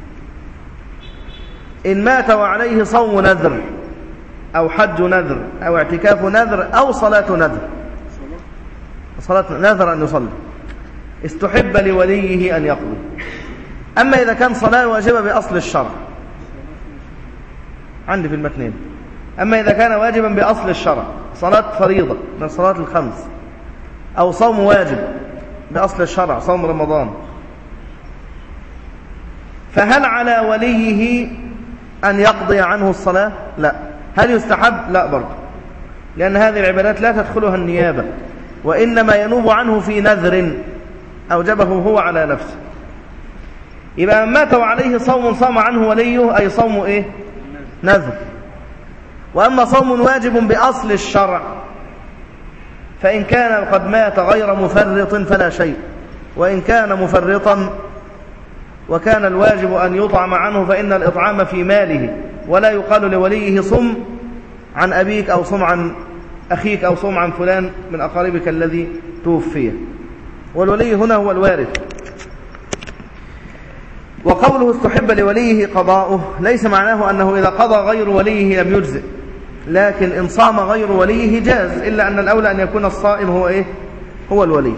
إن مات وعليه صوم نذر أو حج نذر أو اعتكاف نذر أو صلاة نذر، صلاة نذر أن يصلي، استحب لوليه أن يقضي. أما إذا كان صلاة واجبة بأصل الشرع، عندي في المتنين، أما إذا كان واجبا بأصل الشرع، صلاة فريضة من الصلاة الخمس، أو صوم واجب بأصل الشرع، صوم رمضان، فهل على وليه أن يقضي عنه الصلاة؟ لا. هل يستحب؟ لا برضه، لأن هذه العبادات لا تدخلها النيابة، وإنما ينوب عنه في نذر أوجبه هو على نفسه. يبقى من مات وعليه صوم صام عنه وليه، أي صوم إيه؟ نذر. وأما صوم واجب بأصل الشرع، فإن كان قد مات غير مفرط فلا شيء، وإن كان مفرطا وكان الواجب أن يطعم عنه فإن الإطعام في ماله، ولا يقال لوليه صم عن أبيك أو صم عن أخيك أو صم عن فلان من أقاربك الذي توفيه، والولي هنا هو الوارث. وقوله استحب لوليه قضاؤه ليس معناه أنه إذا قضى غير وليه لم يجزئ، لكن إن صام غير وليه جاز، إلا أن الأولى أن يكون الصائم هو إيه؟ هو الولي.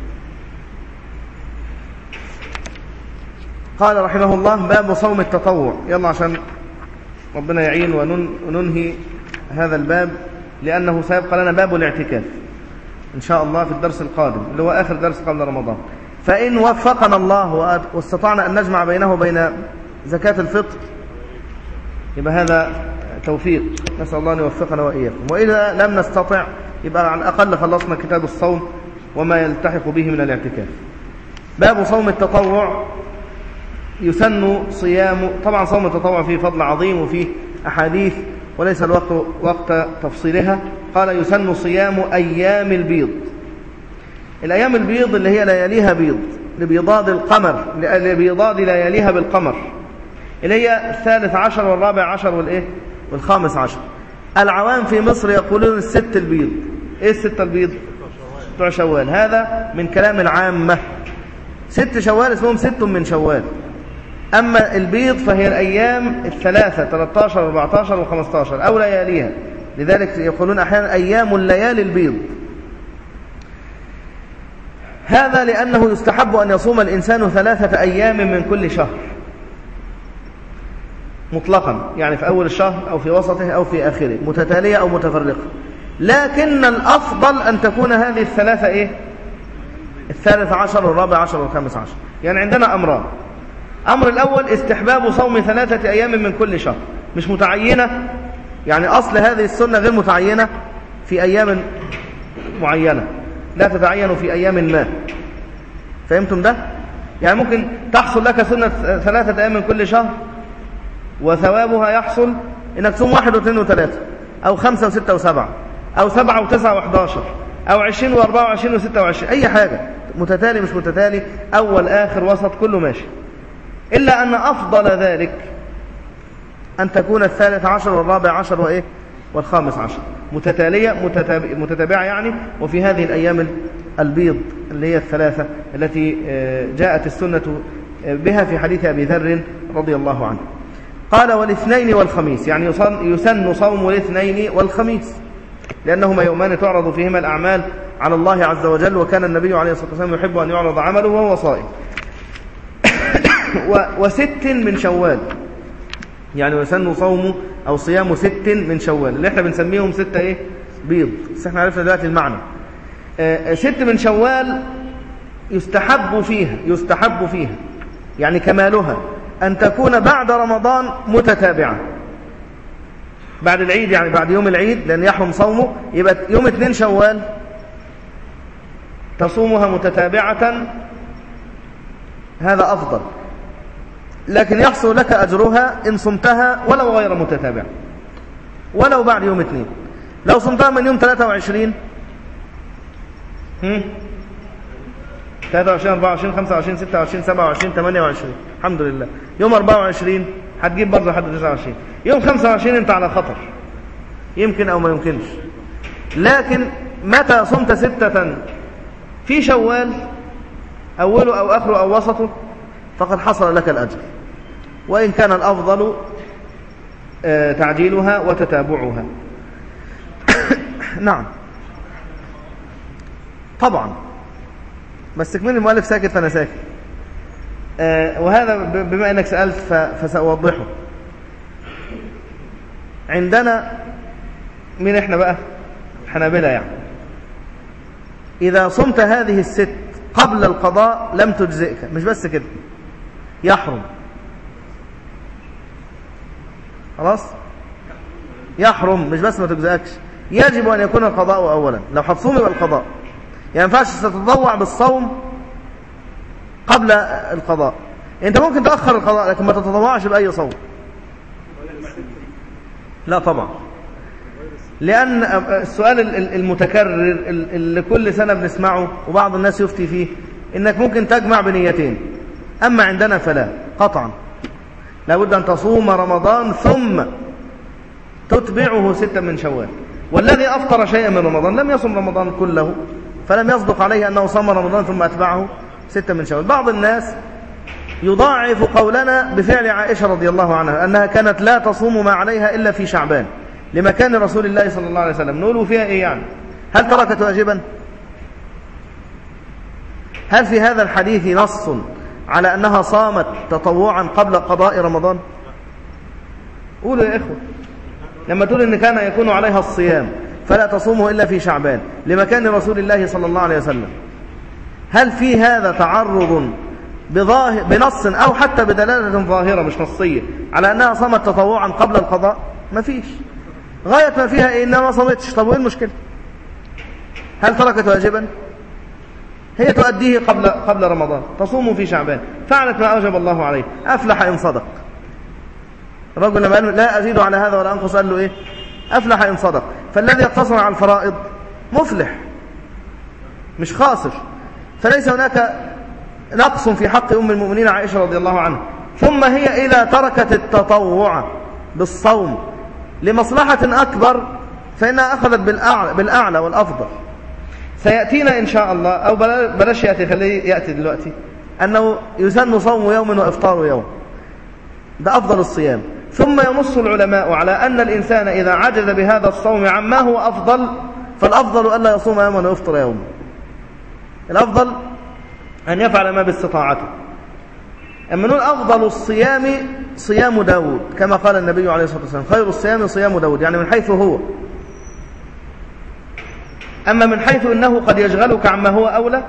قال رحمه الله: باب صوم التطوع. يلا عشان ربنا يعين وننهي هذا الباب، لأنه سيبقى لنا باب الاعتكاف إن شاء الله في الدرس القادم، اللي هو آخر درس قبل رمضان. فإن وفقنا الله واستطعنا أن نجمع بينه وبين زكاة الفطر يبقى هذا توفيق، نسأل الله أن يوفقنا وإياكم. وإذا لم نستطع يبقى على الأقل خلصنا كتاب الصوم وما يلتحق به من الاعتكاف. باب صوم التطوع. يسن صيام، طبعا صوم التطوع فيه فضل عظيم وفيه أحاديث وليس الوقت وقت تفصيلها. قال: يسن صيام أيام البيض. الأيام البيض اللي هي لياليها بيض، لبيضاد القمر، لبيضاد لياليها بالقمر، اللي هي الثالث عشر والرابع عشر والإيه؟ والخامس عشر. العوام في مصر يقولون الست البيض، إيه الستة البيض؟ بتوع شوال. هذا من كلام العامة. ست شوال اسمهم ست من شوال. أما البيض فهي الأيام الثلاثة ثلاثة عشر أربعة عشر وخمسة عشر أو لياليها، لذلك يقولون أحيانا أيام الليالي البيض. هذا لأنه يستحب أن يصوم الإنسان ثلاثة أيام من كل شهر مطلقا، يعني في أول الشهر أو في وسطه أو في آخره، متتالية أو متفرقة. لكن الأفضل أن تكون هذه الثلاثة إيه؟ الثالث عشر والرابع عشر والخامس عشر. يعني عندنا أمران. أمر الأول استحباب صوم ثلاثة أيام من كل شهر، مش متعينة، يعني أصل هذه السنة غير متعينة في أيام معينة، لا تتعين في أيام ما. فهمتم ده؟ يعني ممكن تحصل لك سنة ثلاثة أيام من كل شهر وثوابها يحصل إنك تصوم واحد واثنين وثلاثة أو خمسة وستة وسبعة أو سبعة وتسعة وحداشر أو عشرين وأربعة وعشرين وستة وعشرين، أي حاجة، متتالي مش متتالي، أول آخر وسط، كله ماشي. إلا أن أفضل ذلك أن تكون الثالث عشر والرابع عشر وإيه والخامس عشر متتالية متتابعة يعني، وفي هذه الأيام البيض اللي هي الثلاثة التي جاءت السنة بها في حديث أبي ذر رضي الله عنه. قال والاثنين والخميس، يعني يسن صوم الاثنين والخميس لأنهما يومان تعرض فيهما الأعمال على الله عز وجل، وكان النبي عليه الصلاة والسلام يحب أن يعرض عمله وهو صائم. وست من شوال، يعني يسن صوم أو صيام ست من شوال اللي احنا بنسميهم ستة ايه بيض، بس احنا عرفنا دلوقتي المعنى. اه ست من شوال يستحب فيها يستحب فيها يعني كمالها أن تكون بعد رمضان متتابعة، بعد العيد، يعني بعد يوم العيد، لأن يحرم صومه، يبقى يوم اثنين شوال تصومها متتابعة، هذا أفضل. لكن يحصل لك أجرها إن صمتها ولو غير متتابعة، ولو بعد يوم اثنين. لو صمتها من يوم ثلاثة وعشرين هم؟ ثلاثة وعشرين أربعة وعشرين خمسة وعشرين ستة وعشرين سبعة وعشرين ثمانية وعشرين الحمد لله. يوم أربعة وعشرين هتجيب برضه لحد تسعة وعشرين. يوم خمسة وعشرين انت على خطر، يمكن أو ما يمكنش. لكن متى صمت ستة في شوال أوله أو آخره أو وسطه فقد حصل لك الأجر، وإن كان الأفضل تعجيلها وتتابعها. نعم طبعا، بس تكمل المؤلف ساكت فأنا ساكت. وهذا بما أنك سألت فسأوضحه. عندنا مين احنا بقى؟ حنابلة. يعني إذا صمت هذه الست قبل القضاء لم تجزئك، مش بس كده، يحرم. خلاص يحرم، مش بس ما تجزئكش، يجب أن يكون القضاء أولا. لو هتصوم يبقى القضاء، يعني ما ينفعش تتطوع بالصوم قبل القضاء. انت ممكن تأخر القضاء لكن ما تتطوعش بأي صوم، لا طبعا. لأن السؤال المتكرر اللي كل سنة بنسمعه وبعض الناس يفتي فيه إنك ممكن تجمع بنيتين، أما عندنا فلا، قطعا لابد أن تصوم رمضان ثم تتبعه ستة من شوال. والذي أفطر شيئا من رمضان لم يصم رمضان كله، فلم يصدق عليه أنه صام رمضان ثم أتبعه ستة من شوال. بعض الناس يضاعف قولنا بفعل عائشة رضي الله عنها أنها كانت لا تصوم ما عليها إلا في شعبان لمكان رسول الله صلى الله عليه وسلم. نقول فيها إيه يعني؟ هل تركت واجبا؟ هل في هذا الحديث نص على أنها صامت تطوعا قبل قضاء رمضان؟ قولوا يا إخوة، لما تقول إن كان يكون عليها الصيام فلا تصومه إلا في شعبان لمكان رسول الله صلى الله عليه وسلم، هل في هذا تعرض بظاهر بنص أو حتى بدلالة ظاهرة مش نصية على أنها صامت تطوعا قبل القضاء؟ ما فيش. غاية ما فيها إيه؟ إنها ما صامتش. طب وإيه المشكلة؟ هل تركت واجبا؟ هي تؤديه قبل قبل رمضان، تصوم في شعبان، فعلت ما أوجب الله عليه، أفلح إن صدق. الرجل لما قال لا أزيد على هذا ولا أنقص قال له إيه؟ أفلح إن صدق. فالذي يقتصر على الفرائض مفلح مش خاسر. فليس هناك نقص في حق أم المؤمنين عائشة رضي الله عنها. ثم هي إذا تركت التطوع بالصوم لمصلحة أكبر فإنها أخذت بالأعلى, بالأعلى والأفضل. سيأتينا إن شاء الله، أو بلاش يأتي، خليه يأتي دلوقتي، أنه يسن صوم يوم وإفطار يوم، ده أفضل الصيام. ثم ينص العلماء على أن الإنسان إذا عجز بهذا الصوم عما هو أفضل فالأفضل ألا يصوم يوما ويفطر يوما، الأفضل أن يفعل ما باستطاعته. أما نقول أفضل الصيام صيام داود كما قال النبي عليه الصلاة والسلام خير الصيام صيام داود، يعني من حيث هو. أما من حيث أنه قد يشغلك عما هو أولى،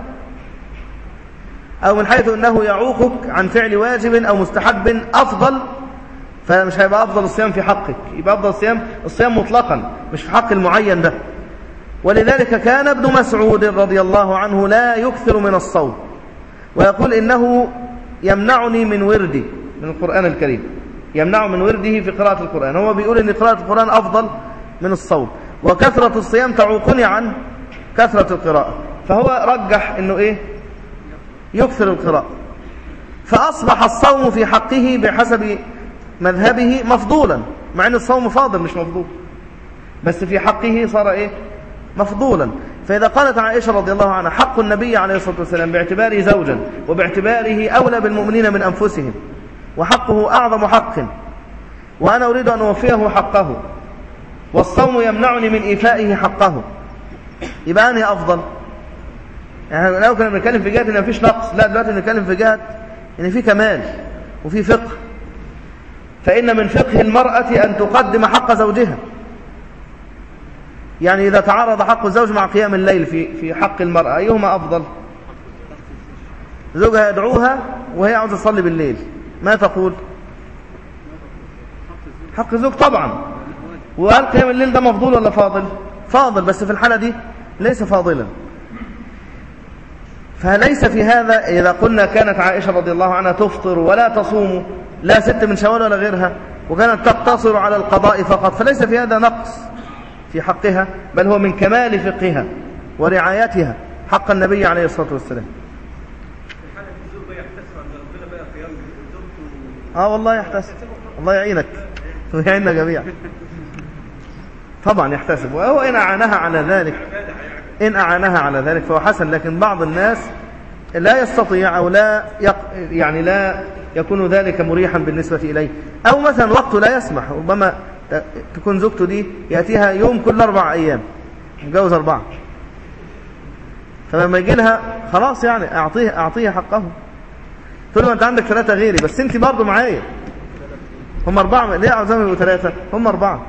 أو من حيث أنه يعوقك عن فعل واجب أو مستحب أفضل، فمش هيبقى أفضل الصيام في حقك، يبقى أفضل الصيام الصيام مطلقا مش في حق المعين ده. ولذلك كان ابن مسعود رضي الله عنه لا يكثر من الصوم، ويقول إنه يمنعني من وردي من القرآن الكريم، يمنع من ورده في قراءة القرآن. هو بيقول إن قراءة القرآن أفضل من الصوم، وكثرة الصيام تعوقني عن كثرة القراءة، فهو رجح إنه إيه يكثر القراءة. فأصبح الصوم في حقه بحسب مذهبه مفضولا، مع أن الصوم فاضل مش مفضول، بس في حقه صار إيه مفضولا. فإذا قالت عائشة رضي الله عنها حق النبي عليه الصلاة والسلام باعتباره زوجا وباعتباره أولى بالمؤمنين من أنفسهم وحقه أعظم حق، وأنا أريد أن أوفيه حقه، والصوم يمنعني من إيفائه حقه، يبقى أنهي أفضل؟ يعني لو كنا بنتكلم في جهة إن مفيش نقص، لا دلوقتي بنتكلم في جهة إن في كمال وفي فقه. فإن من فقه المرأة أن تقدم حق زوجها، يعني إذا تعارض حق الزوج مع قيام الليل في في حق المرأة أيهما أفضل؟ زوجها يدعوها وهي عاوزة تصلي بالليل، ما تقول؟ حق الزوج طبعا. وهل قيام الليل ده مفضول ولا فاضل؟ فاضل، بس في الحالة دي ليس فاضلا. فليس في هذا، إذا قلنا كانت عائشة رضي الله عنها تفطر ولا تصوم لا ست من شوال ولا غيرها، وكانت تقتصر على القضاء فقط، فليس في هذا نقص في حقها، بل هو من كمال فقهها ورعايتها حق النبي عليه الصلاة والسلام. اه والله يحتسب، الله يعينك ويعيننا جميعا. طبعا يحتسب، وهو إن أعانها على ذلك إن أعانها على ذلك فهو حسن. لكن بعض الناس لا يستطيع أو لا يق... يعني لا يكون ذلك مريحا بالنسبة إليه، أو مثلا وقته لا يسمح، ربما تكون زوجته دي يأتيها يوم كل أربع أيام، متجوز أربعة، فلما يجي لها خلاص يعني أعطيه أعطيه حقه. تقول له أنت عندك ثلاثة غيري، بس أنت برضه معايا، هم أربعة، ليه عاوزهم يبقوا ثلاثة؟ هم أربعة،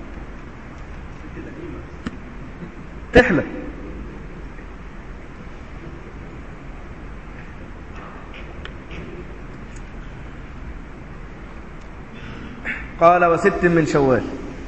تحلى. قال وست من شوال.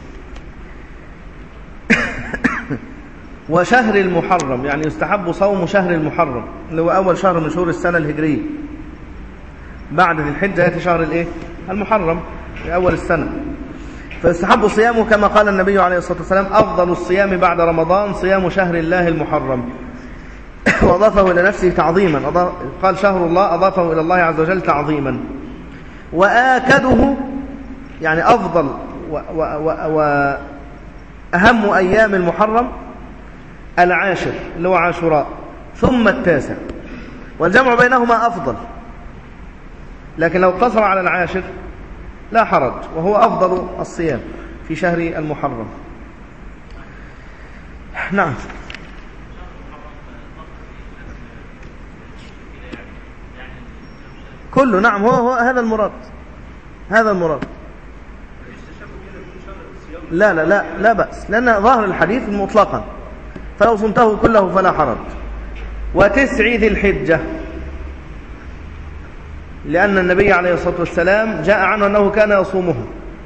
وشهر المحرم، يعني يستحب صوم شهر المحرم اللي هو أول شهر من شهور السنة الهجرية، بعد ذي الحجة يأتي شهر الإيه؟ المحرم في أول السنة، فيستحب صيامه كما قال النبي عليه الصلاة والسلام أفضل الصيام بعد رمضان صيام شهر الله المحرم. وأضافه إلى نفسه تعظيما، قال شهر الله، أضافه إلى الله عز وجل تعظيما. وآكده يعني أفضل وأهم أيام المحرم العاشر اللي هو عاشوراء، ثم التاسع، والجمع بينهما أفضل، لكن لو اقتصر على العاشر لا حرج، وهو أفضل الصيام في شهر المحرم. نعم. كله نعم، هو, هو هذا المراد، هذا المراد. لا لا لا لا بأس، لأن ظاهر الحديث مطلقا، فلو صمته كله فلا حرج. وتسع ذي الحجة، لأن النبي عليه الصلاة والسلام جاء عنه أنه كان يصومها،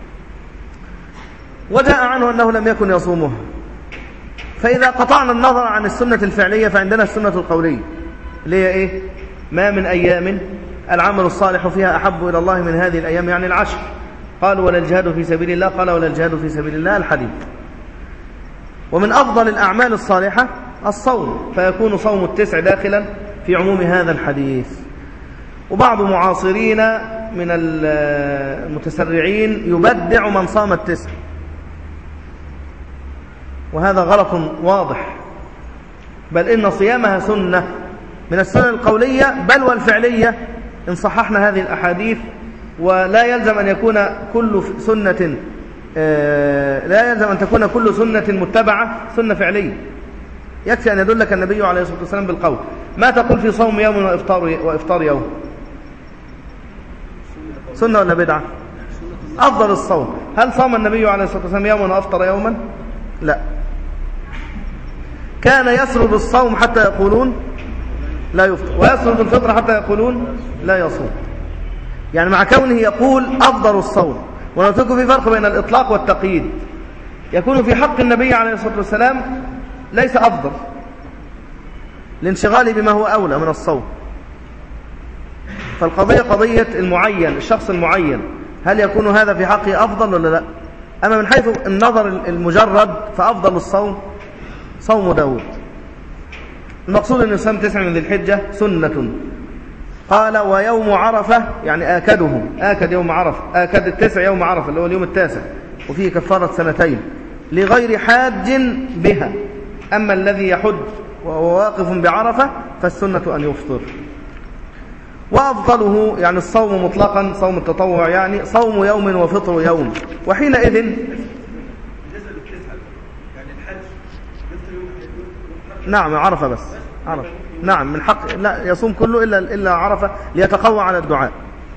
وجاء عنه أنه لم يكن يصومها. فإذا قطعنا النظر عن السنة الفعلية فعندنا السنة القولية اللي هي إيه؟ ما من أيام العمل الصالح فيها أحب إلى الله من هذه الأيام، يعني العشر. قالوا ولا الجهاد في سبيل الله، قال ولا الجهاد في سبيل الله الحديث. ومن أفضل الأعمال الصالحة الصوم، فيكون صوم التسع داخلا في عموم هذا الحديث. وبعض معاصرين من المتسرعين يبدع من صام التسع، وهذا غلط واضح، بل إن صيامها سنة من السنن القولية بل والفعلية إن صححنا هذه الأحاديث. ولا يلزم أن يكون كل سنة لا يلزم أن تكون كل سنة متبعة سنة فعلية، يكفي أن يدلك النبي عليه الصلاة والسلام بالقول. ما تقول في صوم يوم وإفطار, وإفطار يوم؟ سنة ولا بدعة؟ أفضل الصوم. هل صام النبي عليه الصلاة والسلام يوما وأفطر يوما؟ لا. كان يسرد الصوم حتى يقولون لا يفطر، ويسرد الفطر حتى يقولون لا يصوم. يعني مع كونه يقول أفضل الصوم. ونترك في فرق بين الإطلاق والتقييد. يكون في حق النبي عليه الصلاة والسلام ليس أفضل لانشغاله بما هو أولى من الصوم. فالقضية قضية المعين، الشخص المعين، هل يكون هذا في حقه أفضل ولا لا؟ أما من حيث النظر المجرد فأفضل الصوم صوم داود. المقصود أن يصوم تسع من ذي الحجة سنة. قال ويوم عرفة يعني آكده، آكد يوم عرفة، آكد التسع يوم عرفة اللي هو اليوم التاسع، وفيه كفارة سنتين لغير حاج بها. أما الذي يحج وهو واقف بعرفة فالسنة أن يفطر. وأفضله يعني الصوم مطلقا، صوم التطوع يعني صوم يوم وفطر يوم. وحينئذ نعم عرفة بس عرفة نعم من حق لا يصوم كله إلا إلا عرفة ليتقوى على الدعاء.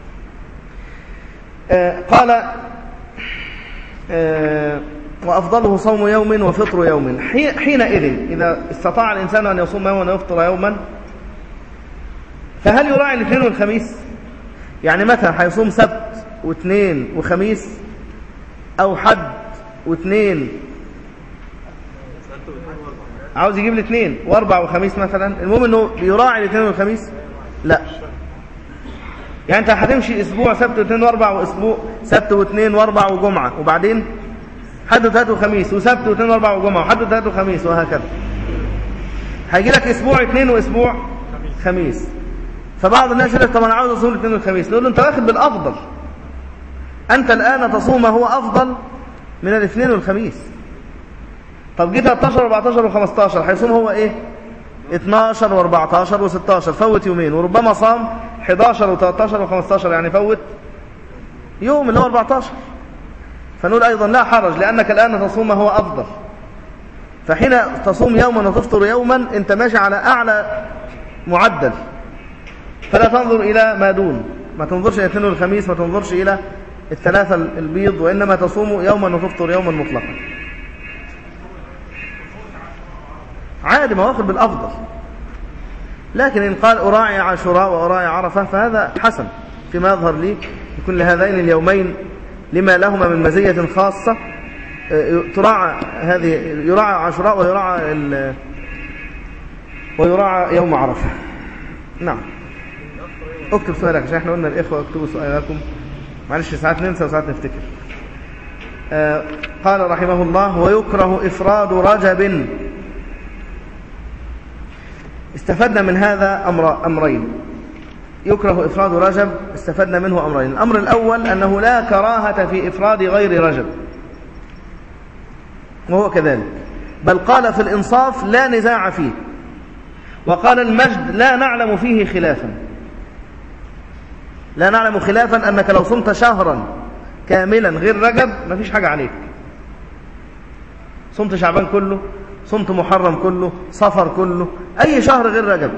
آه قال آه وأفضله صوم يوم وفطر يوم. حينئذ إذا استطاع الإنسان أن يصوم يوما ويفطر يوما، فهل يراعي الاثنين والخميس؟ يعني مثلا هيصوم سبت واثنين وخميس، أو حد واثنين، عاوز يجيب الاثنين واربع وخميس مثلا، المهم انه بيراعي الاثنين والخميس؟ لا. يعني انت هتمشي اسبوع سبت واثنين واربع، واسبوع سبت واثنين واربع وجمعه، وبعدين حد وثلاث وخميس، وسبت واثنين واربع وجمعه، وحد وثلاث وخميس، وهكذا. هيجي لك اسبوع اثنين واسبوع خميس. فبعض الناس يقول لك طب انا عاوز اصوم الاثنين والخميس، نقول له انت واخد بالافضل، انت الان تصوم هو افضل من الاثنين والخميس. طب جيت ثلاثة عشر وأربعة عشر وخمسة عشر، هيصوم هو ايه؟ اثناشر وأربعة عشر وستة عشر، فوت يومين. وربما صام احد عشر وثلاثة عشر وخمسة عشر، يعني فوت يوم اللي هو أربعة عشر. فنقول ايضا لا حرج، لانك الان تصوم هو افضل. فحين تصوم يوما وتفطر يوما انت ماشي على اعلى معدل، فلا تنظر الى ما دون، ما تنظرش الى الاثنين والخميس، ما تنظرش الى الثلاثه البيض، وانما تصوم يوما وتفطر يوما مطلقا. عادي، ما واخد بالافضل. لكن ان قال اراعي عاشوراء واراعي عرفه فهذا حسن فيما يظهر لي، يكون لهذين اليومين لما لهما من مزيه خاصه تراعى هذه، يراعى عاشوراء ويراعى ال... ويراعى يوم عرفه. نعم. اكتب سؤالك عشان احنا قلنا الاخوه اكتبوا سؤالكم، معلش ساعات ننسى وساعات نفتكر. آه قال رحمه الله ويكره افراد رجب. استفدنا من هذا أمر أمرين. يكره إفراد رجب، استفدنا منه أمرين. الأمر الأول أنه لا كراهة في إفراد غير رجب، وهو كذلك، بل قال في الإنصاف لا نزاع فيه، وقال المجد لا نعلم فيه خلافا. لا نعلم خلافا أنك لو صمت شهرا كاملا غير رجب ما فيش حاجة عليك. صمت شعبان كله، صمت محرم كله، صفر كله، أي شهر غير رجب.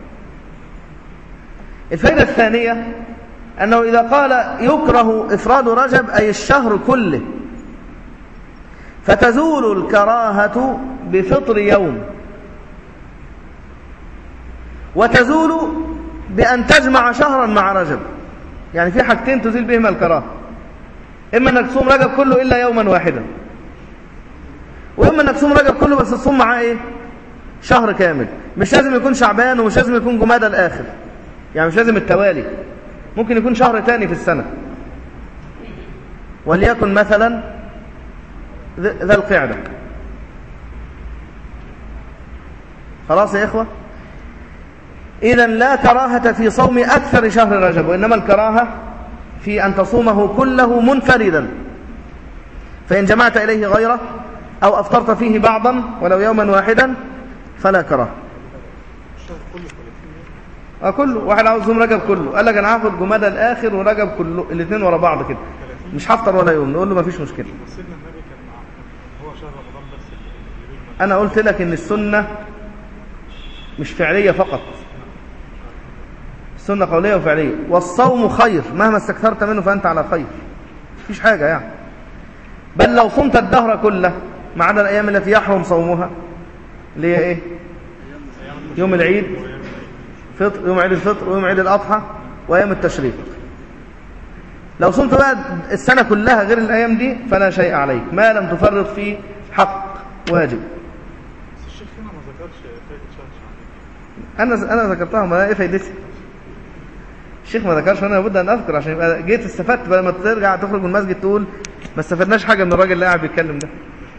الفائدة الثانية أنه إذا قال يكره إفراد رجب أي الشهر كله، فتزول الكراهة بفطر يوم، وتزول بأن تجمع شهرا مع رجب. يعني في حاجتين تزيل بهما الكراهة، إما أنك تصوم رجب كله إلا يوما واحدا، وإما أنك تصوم رجب كله بس تصوم معاه إيه؟ شهر كامل. مش لازم يكون شعبان، ومش لازم يكون جمادى الآخر، يعني مش لازم التوالي، ممكن يكون شهر تاني في السنة، وليكن مثلا ذا القعدة. خلاص يا إخوة؟ إذن لا كراهة في صوم أكثر شهر رجب، وإنما الكراهة في أن تصومه كله منفردا، فإن جمعت إليه غيره أو أفطرت فيه بعضا ولو يوما واحدا فلا كراهة. اه كله، واحد عاوز يوم رجب كله، قال لك انا هاخد جمادى الاخر ورجب كله الاثنين ورا بعض كده، مش هفطر ولا يوم، نقول له مفيش مشكله. هو شهر رمضان بس. انا قلت لك ان السنه مش فعليه فقط، السنه قوليه وفعليه. والصوم خير مهما استكثرت منه فانت على خير، مفيش حاجه يعني. بل لو صمت الدهر كله ما عدا الايام التي يحرم صومها اللي هي ايه؟ يوم العيد، فطر يوم عيد الفطر ويوم عيد الأضحى وأيام التشريق. لو صمت بقى السنة كلها غير الأيام دي فلا شيء عليك ما لم تفرط في حق واجب. الشيخ هنا ما ذكرش فايدة شهر شعبان. أنا أنا ذكرتها، ما إيه فايدتي؟ الشيخ ما ذكرش وأنا لابد أن أذكر عشان يبقى جيت استفدت، بدل ما ترجع تخرج من المسجد تقول ما استفدناش حاجة من الراجل اللي قاعد بيتكلم ده.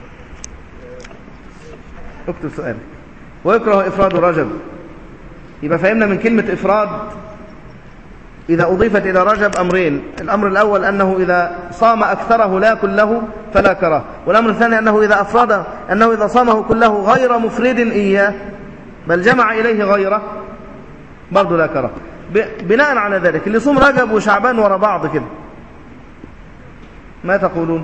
اكتب سؤالك. ويكره إفراد رجب. يبقى فهمنا من كلمة إفراد إذا أضيفت إلى رجب أمرين. الأمر الأول أنه إذا صام أكثره لا كله فلا كراهة، والأمر الثاني أنه إذا أفرد أنه إذا صامه كله غير مفرد إياه بل جمع إليه غيره برضه لا كراهة. بناء على ذلك اللي صوم رجب وشعبان ورا بعض كده ما تقولون؟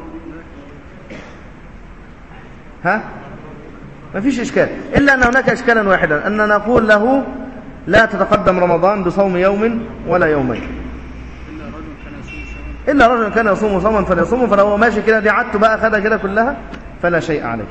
ها؟ ما فيش إشكال، إلا أن هناك إشكالا واحدا أن نقول له لا تتقدم رمضان بصوم يوم ولا يومين إلا رجل كان يصوم صوما فليصوم، فلو هو ماشي كده دي عدته بقى خدها كده كلها فلا شيء عليه.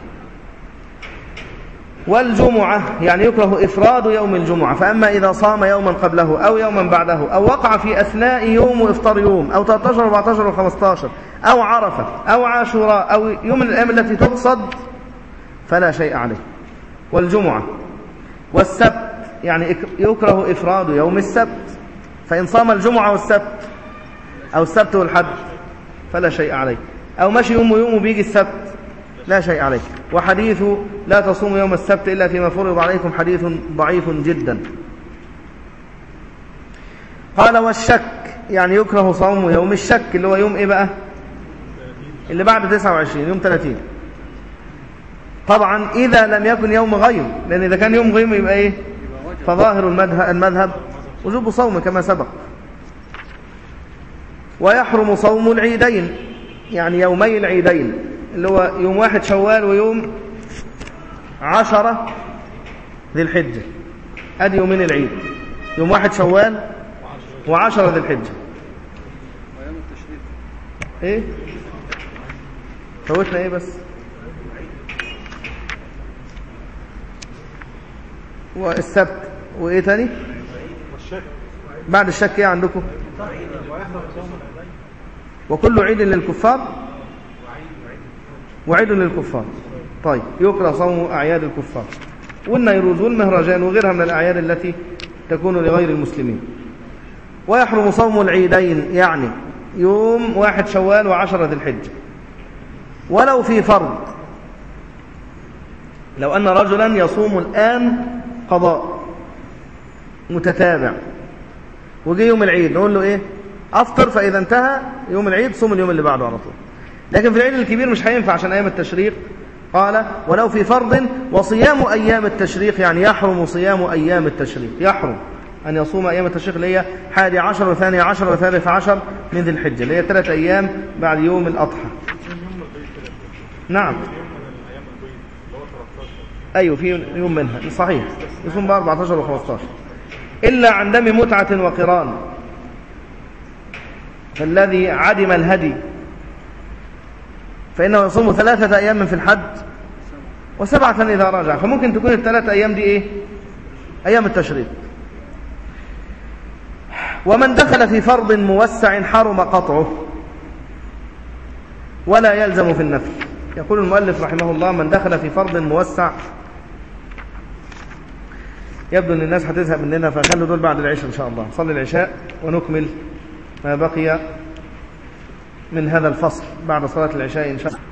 والجمعة يعني يكره إفراد يوم الجمعة، فأما إذا صام يوما قبله أو يوما بعده أو وقع في أثناء يوم وإفطار يوم أو ثلاثة عشر وأربعة عشر وخمسة عشر أو عرفة أو عاشوراء أو يوم من الأيام التي تقصد فلا شيء عليه. والجمعة والسبت يعني يكره إفراد يوم السبت، فإن صام الجمعة والسبت أو السبت والحد فلا شيء عليه، أو ماشي يوم ويوم وبيجي السبت لا شيء عليه. وحديث لا تصوم يوم السبت إلا فيما فرض عليكم حديث ضعيف جدا. قال والشك يعني يكره صوم يوم الشك اللي هو يوم إيه بقى؟ اللي بعد تسعة وعشرين، يوم ثلاثين طبعا إذا لم يكن يوم غيم، لأن إذا كان يوم غيم يبقى إيه؟ فظاهر المذهب وجوب صوم كما سبق. ويحرم صوم العيدين يعني يومي العيدين اللي هو يوم واحد شوال ويوم عشرة ذي الحجة، أدي يومين العيد، يوم واحد شوال وعشرة ذي الحجة. ويوم التشريق إيه؟ فوتنا إيه بس؟ والسبت وإيه تاني؟ بعد الشك إيه عندكم؟ وكل عيد للكفار وعيد للكفار. طيب يكره صوم أعياد الكفار والنيروز والمهرجان وغيرها من الأعياد التي تكون لغير المسلمين. ويحرم صوم العيدين يعني يوم واحد شوال وعشرة ذي الحجة ولو في فرض. لو أن رجلا يصوم الآن قضاء متتابع وجي يوم العيد نقول له إيه؟ أفطر، فإذا انتهى يوم العيد صوم اليوم اللي بعده على طول. لكن في العيد الكبير مش هينفع عشان أيام التشريق. قال ولو في فرض وصيام أيام التشريق يعني يحرم صيام أيام التشريق، يحرم أن يصوم أيام التشريق اللي هي حادي عشر وثاني عشر وثالث عشر من ذي الحجة اللي هي ثلاث أيام بعد يوم الأضحى. نعم أيوه في يوم منها صحيح يصوم بقى أربعة عشر وخمسة عشر إلا عن دم متعة وقران، فالذي عدم الهدي فإنه يصوم ثلاثة أيام في الحج وسبعة إذا رجع، فممكن تكون الثلاث أيام دي إيه؟ أيام التشريق. ومن دخل في فرض موسع حرم قطعه ولا يلزم في النفل. يقول المؤلف رحمه الله من دخل في فرض موسع، يبدو أن الناس هتزهق مننا فخلوا دول بعد العشاء إن شاء الله، نصلي العشاء ونكمل ما بقي من هذا الفصل بعد صلاة العشاء إن شاء الله.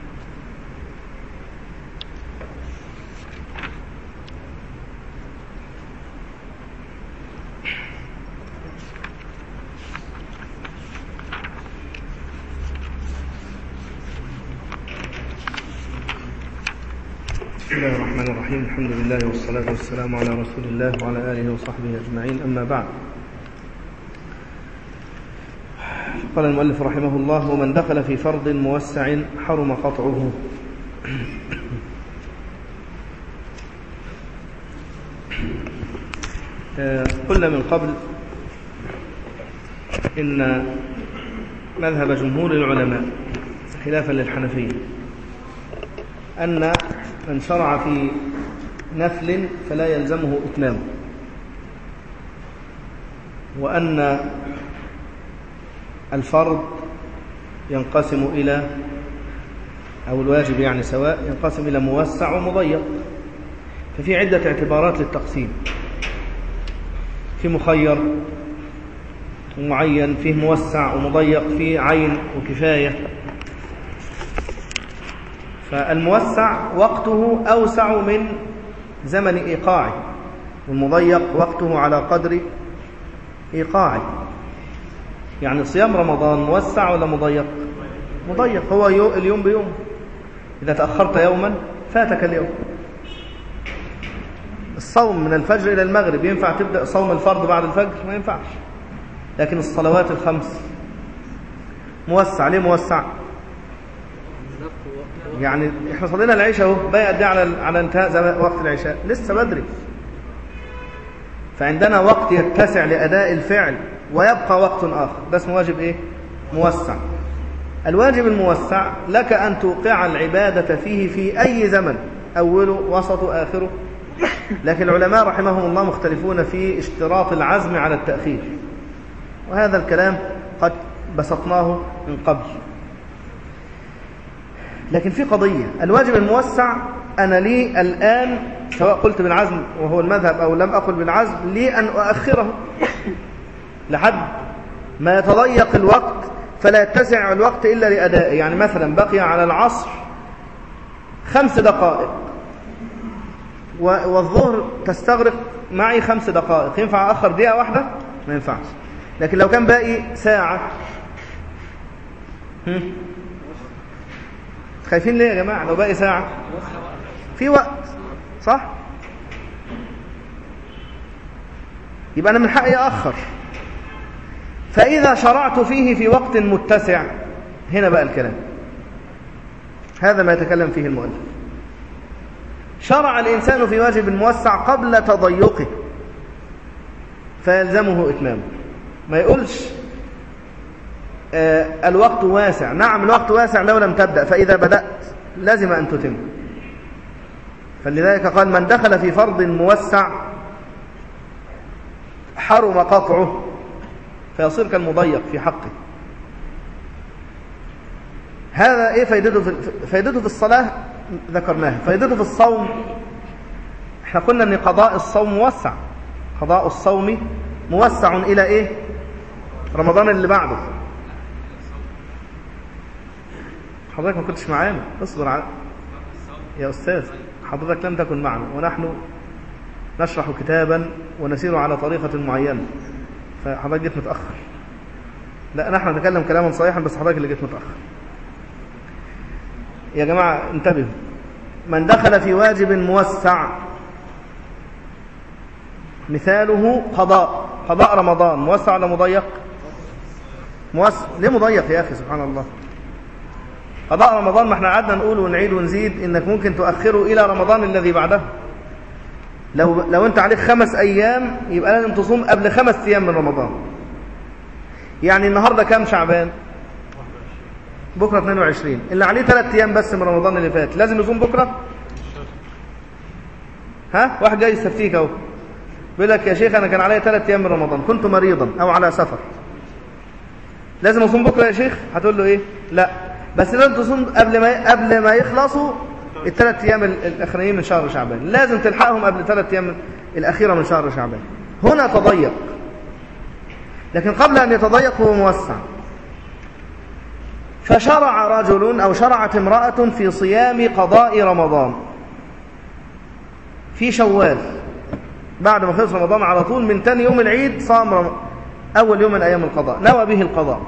بسم الله الرحمن الرحيم. الحمد لله والصلاة والسلام على رسول الله وعلى آله وصحبه أجمعين، أما بعد. قال المؤلف رحمه الله: ومن دخل في فرض موسع حرم قطعه. قلنا من قبل إن مذهب جمهور العلماء خلافا للحنفية أن من شرع في نفل فلا يلزمه إتمامه، وأن الفرض ينقسم إلى أو الواجب يعني سواء ينقسم إلى موسع ومضيق. ففي عدة اعتبارات للتقسيم، في مخير ومعين، فيه موسع ومضيق، فيه عين وكفاية. فالموسع وقته أوسع من زمن إيقاعه، والمضيق وقته على قدر إيقاعه. يعني صيام رمضان موسع ولا مضيق؟ مضيق. هو اليوم بيوم، إذا تأخرت يوما فاتك اليوم. الصوم من الفجر إلى المغرب ينفع تبدأ صوم الفرض بعد الفجر؟ ما ينفعش. لكن الصلوات الخمس موسع. ليه موسع؟ يعني احنا صلينا العشاء اهو، باقي قد ايه على على انتهاء وقت العشاء؟ لسه بدري. فعندنا وقت يتسع لأداء الفعل ويبقى وقت آخر، ده اسمه واجب ايه؟ موسع. الواجب الموسع لك أن توقع العبادة فيه في أي زمن، أوله وسطه آخره. لكن العلماء رحمهم الله مختلفون في اشتراط العزم على التأخير، وهذا الكلام قد بسطناه من قبل. لكن في قضية، الواجب الموسع أنا لي الآن سواء قلت بالعزم وهو المذهب أو لم أقل بالعزم، لي أن أؤخره لحد ما يتضيق الوقت فلا يتسع الوقت إلا لأدائه. يعني مثلا بقي على العصر خمس دقائق والظهر تستغرق معي خمس دقائق، ينفع أخر دقيقة واحدة؟ ما ينفعش. لكن لو كان باقي ساعة، هم؟ خايفين ليه يا جماعة؟ لو باقي ساعة في وقت، صح؟ يبقى أنا من حقي أأخر. فإذا شرعت فيه في وقت متسع، هنا بقى الكلام، هذا ما يتكلم فيه المؤلف. شرع الإنسان في واجب موسع قبل تضيقه فيلزمه إتمامه. ما يقولش آه الوقت واسع. نعم الوقت واسع لو لم تبدأ، فإذا بدأت لازم أن تتم. فلذلك قال: من دخل في فرض موسع حرم قطعه، فيصير كالمضيق في حقه. هذا إيه فائدته في فائدته في الصلاة؟ ذكرناها. فائدته في الصوم، احنا قلنا أن قضاء الصوم موسع. قضاء الصوم موسع إلى إيه؟ رمضان اللي بعده. حضرتك ما كنتش معانا، اصبر على يا أستاذ. حضرتك لم تكن معنا، ونحن نشرح كتابا ونسير على طريقة معينة، فحضرتك جيت متأخر. لا نحن نتكلم كلاما صحيحا، بس حضرتك اللي جيت متأخر. يا جماعة انتبهوا. من دخل في واجب موسع مثاله قضاء قضاء رمضان، موسع ولا مضيق؟ موسع. ليه مضيق يا أخي؟ سبحان الله. قضاء رمضان ما احنا قعدنا نقول ونعيد ونزيد انك ممكن تؤخره الى رمضان الذي بعده. لو لو انت عليك خمس ايام يبقى لازم تصوم قبل خمس ايام من رمضان. يعني النهارده كام شعبان؟ بكره اثنين وعشرين. اللي عليه ثلاث ايام بس من رمضان اللي فات لازم يصوم بكره؟ ها؟ واحد جاي يستفتيك اهو بيقول لك: يا شيخ انا كان عليا ثلاث ايام من رمضان، كنت مريضا او على سفر، لازم اصوم بكره يا شيخ؟ هتقول له ايه؟ لا، بس لازم تصوم قبل ما قبل ما يخلصوا الثلاث ايام الاخرين من شهر شعبان. لازم تلحقهم قبل الثلاث ايام الاخيره من شهر شعبان. هنا تضيق. لكن قبل ان يتضيق هو موسع. فشرع رجل او شرعت امراه في صيام قضاء رمضان في شوال، بعد ما خلص رمضان على طول من ثاني يوم العيد صام رم... اول يوم من ايام القضاء، نوى به القضاء.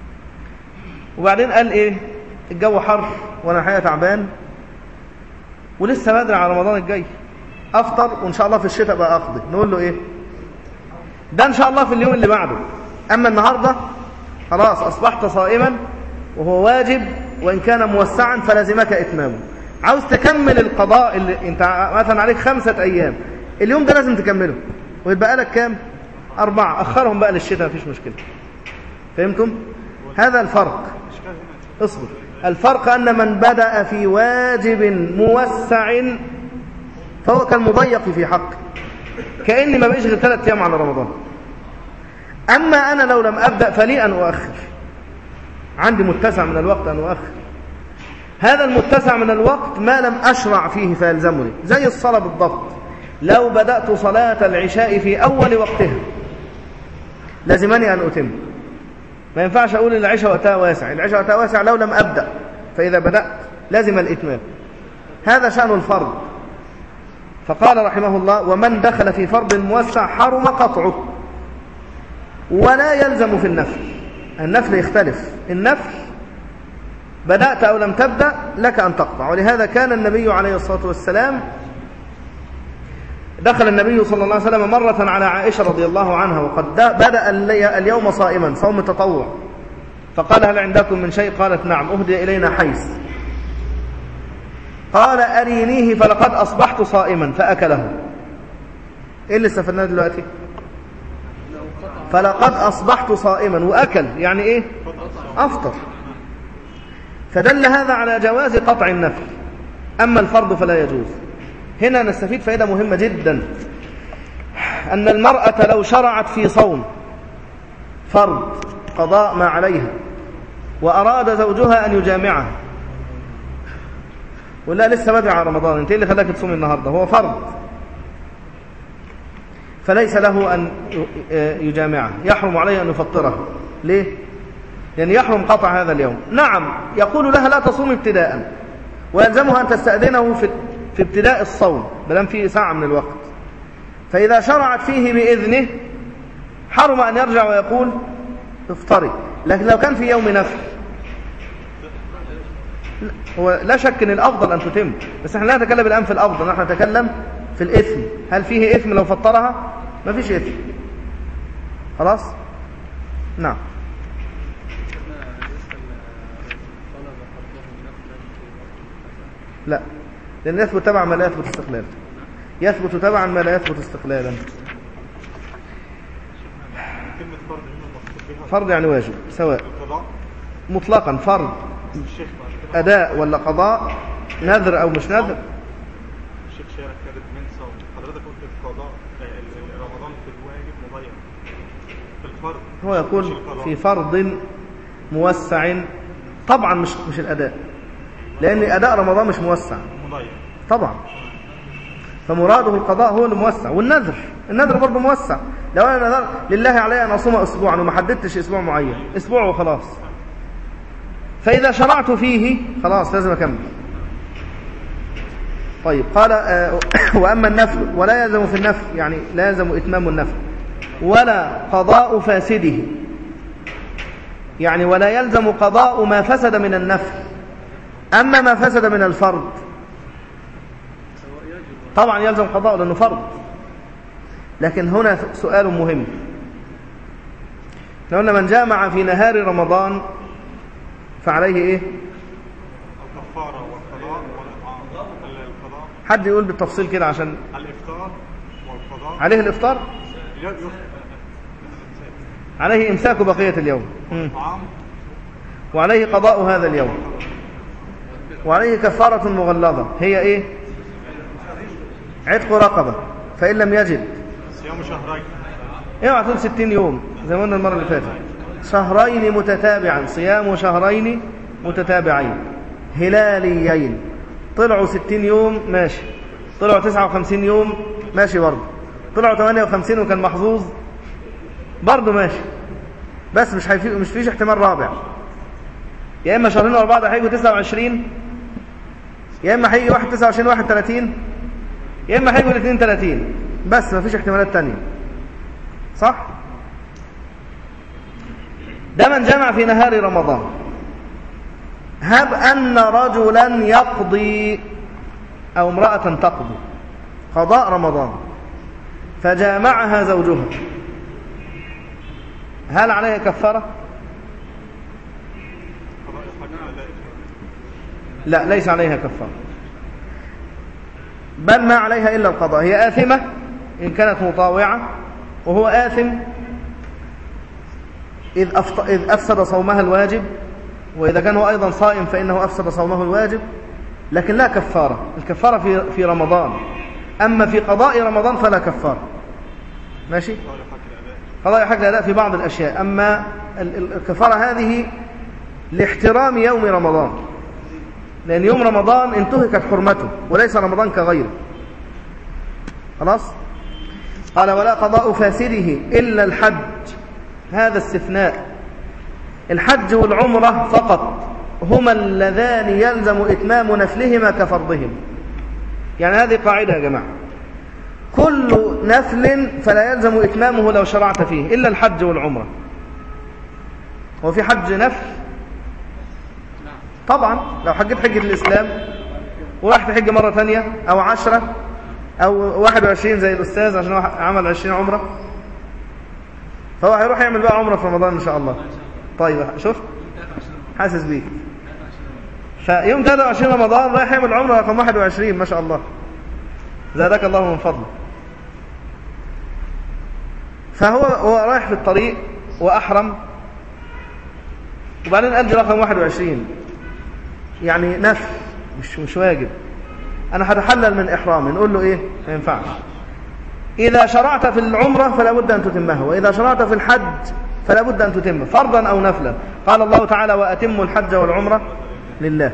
وبعدين قال ايه؟ الجو حر وانا الحقيقه تعبان، ولسه بدري على رمضان الجاي، افطر وان شاء الله في الشتاء بقى اقضي، نقول له ايه؟ ده ان شاء الله في اليوم اللي بعده. اما النهارده خلاص اصبحت صائما وهو واجب وان كان موسعا فلازمك اتمامه. عاوز تكمل القضاء اللي انت مثلا عليك خمسة ايام، اليوم ده لازم تكمله ويبقى لك كام؟ أربعة. أخرهم بقى للشتاء مفيش مشكلة. فهمتم؟ هذا الفرق. اصبر. الفرق أن من بدأ في واجب موسع فهو كالمضيق في حقه، كأني ما بقيش غير ثلاث أيام على رمضان. أما أنا لو لم أبدأ فلي أن أؤخر، عندي متسع من الوقت أن أؤخر. هذا المتسع من الوقت ما لم أشرع فيه فيلزمني، زي الصلاة بالضبط. لو بدأت صلاة العشاء في أول وقتها لازمني أن أتم، ما ينفعش أقول العشاء وقتها واسع، العشاء وقتها واسع لو لم أبدأ، فإذا بدأت لازم الإتمام. هذا شأن الفرض. فقال رحمه الله: ومن دخل في فرض موسع حرم قطعه. ولا يلزم في النفل، النفل يختلف. النفل بدأت أو لم تبدأ لك أن تقطع. ولهذا كان النبي عليه الصلاة والسلام دخل النبي صلى الله عليه وسلم مرة على عائشة رضي الله عنها وقد بدأ اليوم صائما صوم تطوع، فقال: هل عندكم من شيء؟ قالت: نعم، أهدي إلينا حيث. قال: أرينيه فلقد أصبحت صائما، فأكله. إيه اللي استفدناه دلوقتي؟ فلقد أصبحت صائما وأكل، يعني إيه؟ أفطر. فدل هذا على جواز قطع النفل. أما الفرض فلا يجوز. هنا نستفيد فائدة مهمة جدا، أن المرأة لو شرعت في صوم فرض قضاء ما عليها وأراد زوجها أن يجامعها ولا لسه بدري على رمضان، انت اللي خلاك تصومي النهارده، هو فرض، فليس له أن يجامعها، يحرم عليه أن يفطرها. ليه؟ لأن يحرم قطع هذا اليوم. نعم، يقول لها لا تصوم ابتداء، ويلزمها أن تستأذنه في في ابتداء الصوم بلام فيه ساعة من الوقت. فإذا شرعت فيه بإذنه حرم أن يرجع ويقول افطري. لكن لو كان في يوم نفل هو لا شك أن الأفضل أن تتم، بس احنا لا نتكلم الآن في الأفضل، نحن نتكلم في الإثم. هل فيه إثم لو فطرها؟ ما فيش إثم. خلاص؟ نعم. لا، لأن يثبت تبعا ما لا يثبت استقلالا. يثبت تبعا ما لا يثبت استقلالا. فرض يعني واجب سواء مطلقا، فرض أداء ولا قضاء، نذر أو مش نذر. الشيخ شارك كانت من صوم، حضرتك قلت القضاء رمضان في الواجب مضيع، في الفرض هو يقول في فرض موسع، طبعا مش مش الأداء، لأن أداء رمضان مش موسع مضيع طبعا، فمراده القضاء هو الموسع. والنذر، النذر برضه موسع. لو أنا نذر لله علي أن أصوم أسبوعا وما حددتش أسبوع معين، أسبوع وخلاص، فإذا شرعت فيه خلاص لازم أكمل. طيب، قال آه وأما النفل ولا يلزم في النفل، يعني لا يلزم إتمام النفل ولا قضاء فاسده، يعني ولا يلزم قضاء ما فسد من النفل. أما ما فسد من الفرض طبعا يلزم قضاء لأنه فرض. لكن هنا سؤال مهم، لو أن من جامع في نهار رمضان فعليه إيه؟ الكفارة والقضاء والإطعام. القضاء حد يقول بالتفصيل كده عشان الإفطار والقضاء. عليه الإفطار، عليه إمساك بقية اليوم، وعليه قضاء هذا اليوم، وعليه كفارة مغلظة هي إيه؟ عتق رقبة، فإن لم يجد صيام شهرين. اوعى تقول ستين يوم زي ما قلنا المرة اللي فاتت، شهرين متتابعا، صيام شهرين متتابعين هلاليين. طلعوا ستين يوم ماشي، طلعوا تسعة وخمسين يوم ماشي برضه، طلعوا ثمانية وخمسين وكان محظوظ برضه ماشي، بس مش هيفي... مش فيش احتمال رابع. يا اما شهرين ورا بعض هيجوا تسعة وعشرين، يا اما هيجي واحد تسعة وعشرين واحد ثلاثين، يا اما هيجوا الاثنين ثلاثين، بس ما فيش احتمالات تانية. صح؟ ده من جمع في نهار رمضان. هب أن رجلا يقضي أو امرأة تقضي قضاء رمضان فجامعها زوجها، هل عليها كفارة؟ لا، ليس عليها كفارة، بل ما عليها إلا القضاء. هي آثمة إن كانت مطاوعة، وهو آثم إذ أفسد صومها الواجب، وإذا كان هو أيضا صائم فإنه أفسد صومه الواجب، لكن لا كفارة. الكفارة في في رمضان، أما في قضاء رمضان فلا كفارة. ماشي؟ قضاء حق الأداء في بعض الأشياء، أما الكفارة هذه لاحترام يوم رمضان، لأن يوم رمضان انتهكت حرمته وليس رمضان كغيره. خلاص؟ قال ولا قضاء فاسده إلا الحج، هذا استثناء. الحج والعمرة فقط هما اللذان يلزم إتمام نفلهما كفرضهم. يعني هذه قاعدة يا جماعة، كل نفل فلا يلزم إتمامه لو شرعت فيه إلا الحج والعمرة. هو في حج نفل؟ طبعا لو حجت حجة الإسلام ورحت حجة مرة ثانية أو عشرة أو واحد وعشرين زي الأستاذ عشان هو عمل عشرين عمرة، فهو هيروح يعمل بقى عمرة في رمضان إن شاء الله. طيب شوف حاسس بيك، فيوم ثلاثة وعشرين رمضان رايح يعمل عمرة رقم واحد وعشرين، ما شاء الله زادك الله من فضله. فهو هو رايح في الطريق وأحرم، وبعدين قال لي رقم واحد وعشرين يعني نفل مش مش واجب، أنا هتحلل من إحرامي. نقول له إيه؟ ما ينفعش. إذا شرعت في العمرة فلا بد أن تتمها، وإذا شرعت في الحج فلا بد أن تتم فرضا أو نفلا. قال الله تعالى وأتموا الحج والعمرة لله.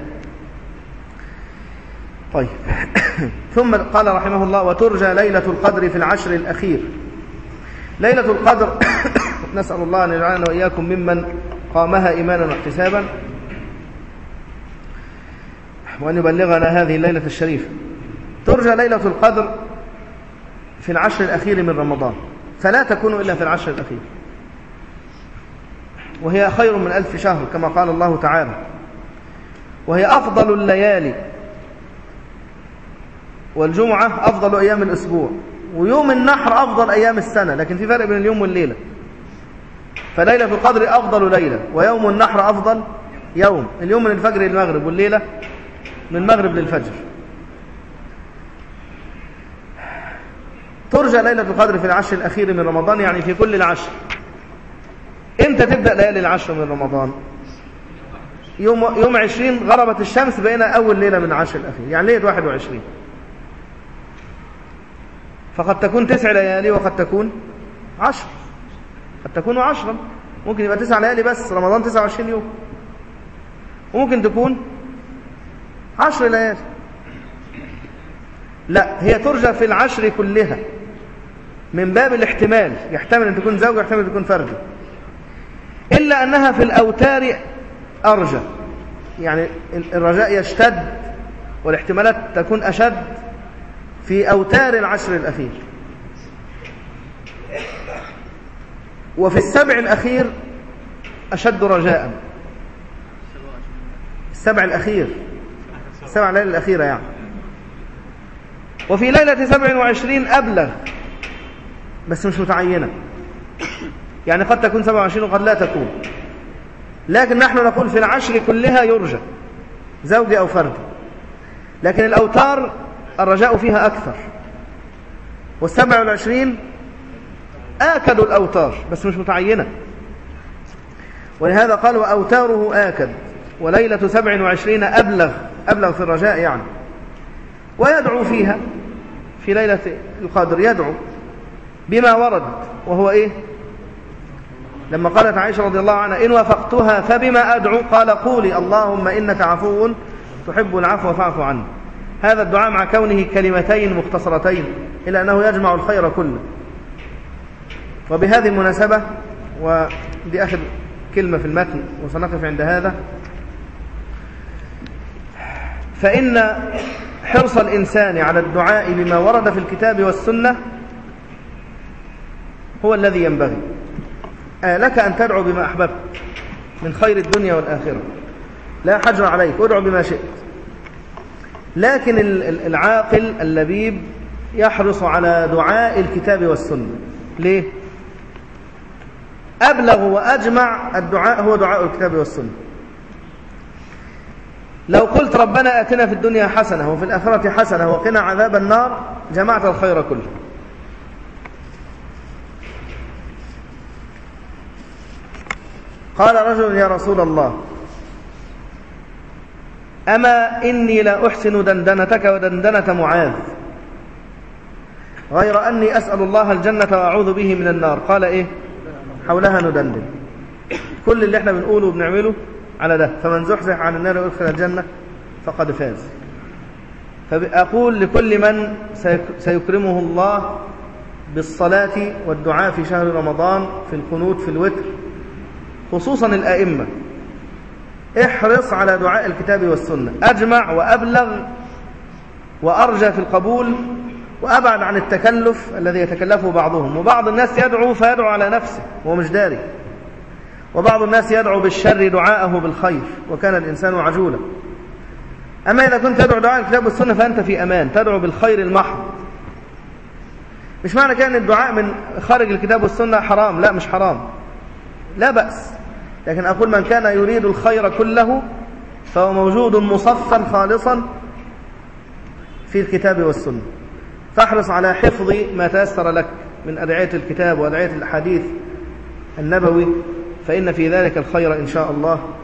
طيب ثم قال رحمه الله وترجى ليلة القدر في العشر الأخير. ليلة القدر نسأل الله أن يجعلنا وإياكم ممن قامها إيمانا واحتسابا، وأن يبلغنا هذه الليلة الشريفة. ترجى ليلة القدر في العشر الأخير من رمضان، فلا تكون إلا في العشر الأخير، وهي خير من ألف شهر كما قال الله تعالى، وهي أفضل الليالي، والجمعة أفضل أيام الأسبوع، ويوم النحر أفضل أيام السنة، لكن في فرق بين اليوم والليلة. فليلة القدر أفضل ليلة، ويوم النحر أفضل يوم. اليوم من الفجر للمغرب، والليلة من المغرب للفجر. ترجى ليلة القدر في العشر الأخير من رمضان، يعني في كل العشر. إمتى تبدأ ليالي العشر من رمضان؟ يوم يوم عشرين غربت الشمس، بقينا أول ليلة من العشر الأخير، يعني ليلة واحد وعشرين. فقد تكون تسع ليالي وقد تكون عشر، قد تكون عشرا، ممكن يبقى تسع ليالي بس، رمضان تسعة وعشرين يوم، وممكن تكون عشر ليالي. لا، هي ترجى في العشر كلها من باب الاحتمال، يحتمل أن تكون زوجة، يحتمل أن تكون فردة، إلا أنها في الأوتار أرجى، يعني الرجاء يشتد والاحتمالات تكون أشد في أوتار العشر الأخير. وفي السبع الأخير أشد رجاء، السبع الأخير، السبع ليلة الأخيرة يعني. وفي ليلة سبع وعشرين أبلغ، بس مش متعينة، يعني قد تكون سبع وعشرين وقد لا تكون، لكن نحن نقول في العشر كلها يرجى زوجي أو فرد. لكن الأوتار الرجاء فيها أكثر، والسبع والعشرين آكد الأوتار بس مش متعينة، ولهذا قال وأوتاره آكد. وليلة سبع وعشرين أبلغ، أبلغ في الرجاء يعني. ويدعو فيها في ليلة القدر، يدعو بما ورد، وهو إيه؟ لما قالت عائشة رضي الله عنها إن وافقتها فبما أدعو؟ قال قولي اللهم إنك عفو تحب العفو فاعف عني. هذا الدعاء مع كونه كلمتين مختصرتين إلا أنه يجمع الخير كله. وبهذه المناسبة، ودي آخر كلمة في المتن وسنقف عند هذا، فإن حرص الإنسان على الدعاء بما ورد في الكتاب والسنة هو الذي ينبغي. آه لك أن تدعو بما أحببت من خير الدنيا والآخرة، لا حجر عليك، ادعو بما شئت، لكن العاقل اللبيب يحرص على دعاء الكتاب والسنة. ليه؟ أبلغ وأجمع الدعاء هو دعاء الكتاب والسنة. لو قلت ربنا آتنا في الدنيا حسنة وفي الآخرة حسنة وقنا عذاب النار جمعت الخير كله. قال رجل يا رسول الله أما إني لا أحسن دندنتك ودندنة معاذ غير أني أسأل الله الجنة وأعوذ به من النار. قال إيه؟ حولها ندندن. كل اللي احنا بنقوله وبنعمله على ده. فمن زحزح عن النار ويدخل الجنة فقد فاز. فأقول لكل من سيكرمه الله بالصلاة والدعاء في شهر رمضان في القنوت في الوتر خصوصا الآئمة، احرص على دعاء الكتاب والسنة، أجمع وأبلغ وأرجى في القبول وأبعد عن التكلف الذي يتكلفه بعضهم. وبعض الناس يدعو فيدعو على نفسه وهو مش داري، وبعض الناس يدعو بالشر دعاءه بالخير وكان الإنسان عجولا. أما إذا كنت تدعو دعاء الكتاب والسنة فأنت في أمان، تدعو بالخير المحض. مش معنى كان الدعاء من خارج الكتاب والسنة حرام، لا مش حرام، لا بأس، لكن أقول من كان يريد الخير كله فهو موجود مصفا خالصا في الكتاب والسنة. فاحرص على حفظ ما تيسر لك من أدعية الكتاب وأدعية الحديث النبوي، فإن في ذلك الخير إن شاء الله.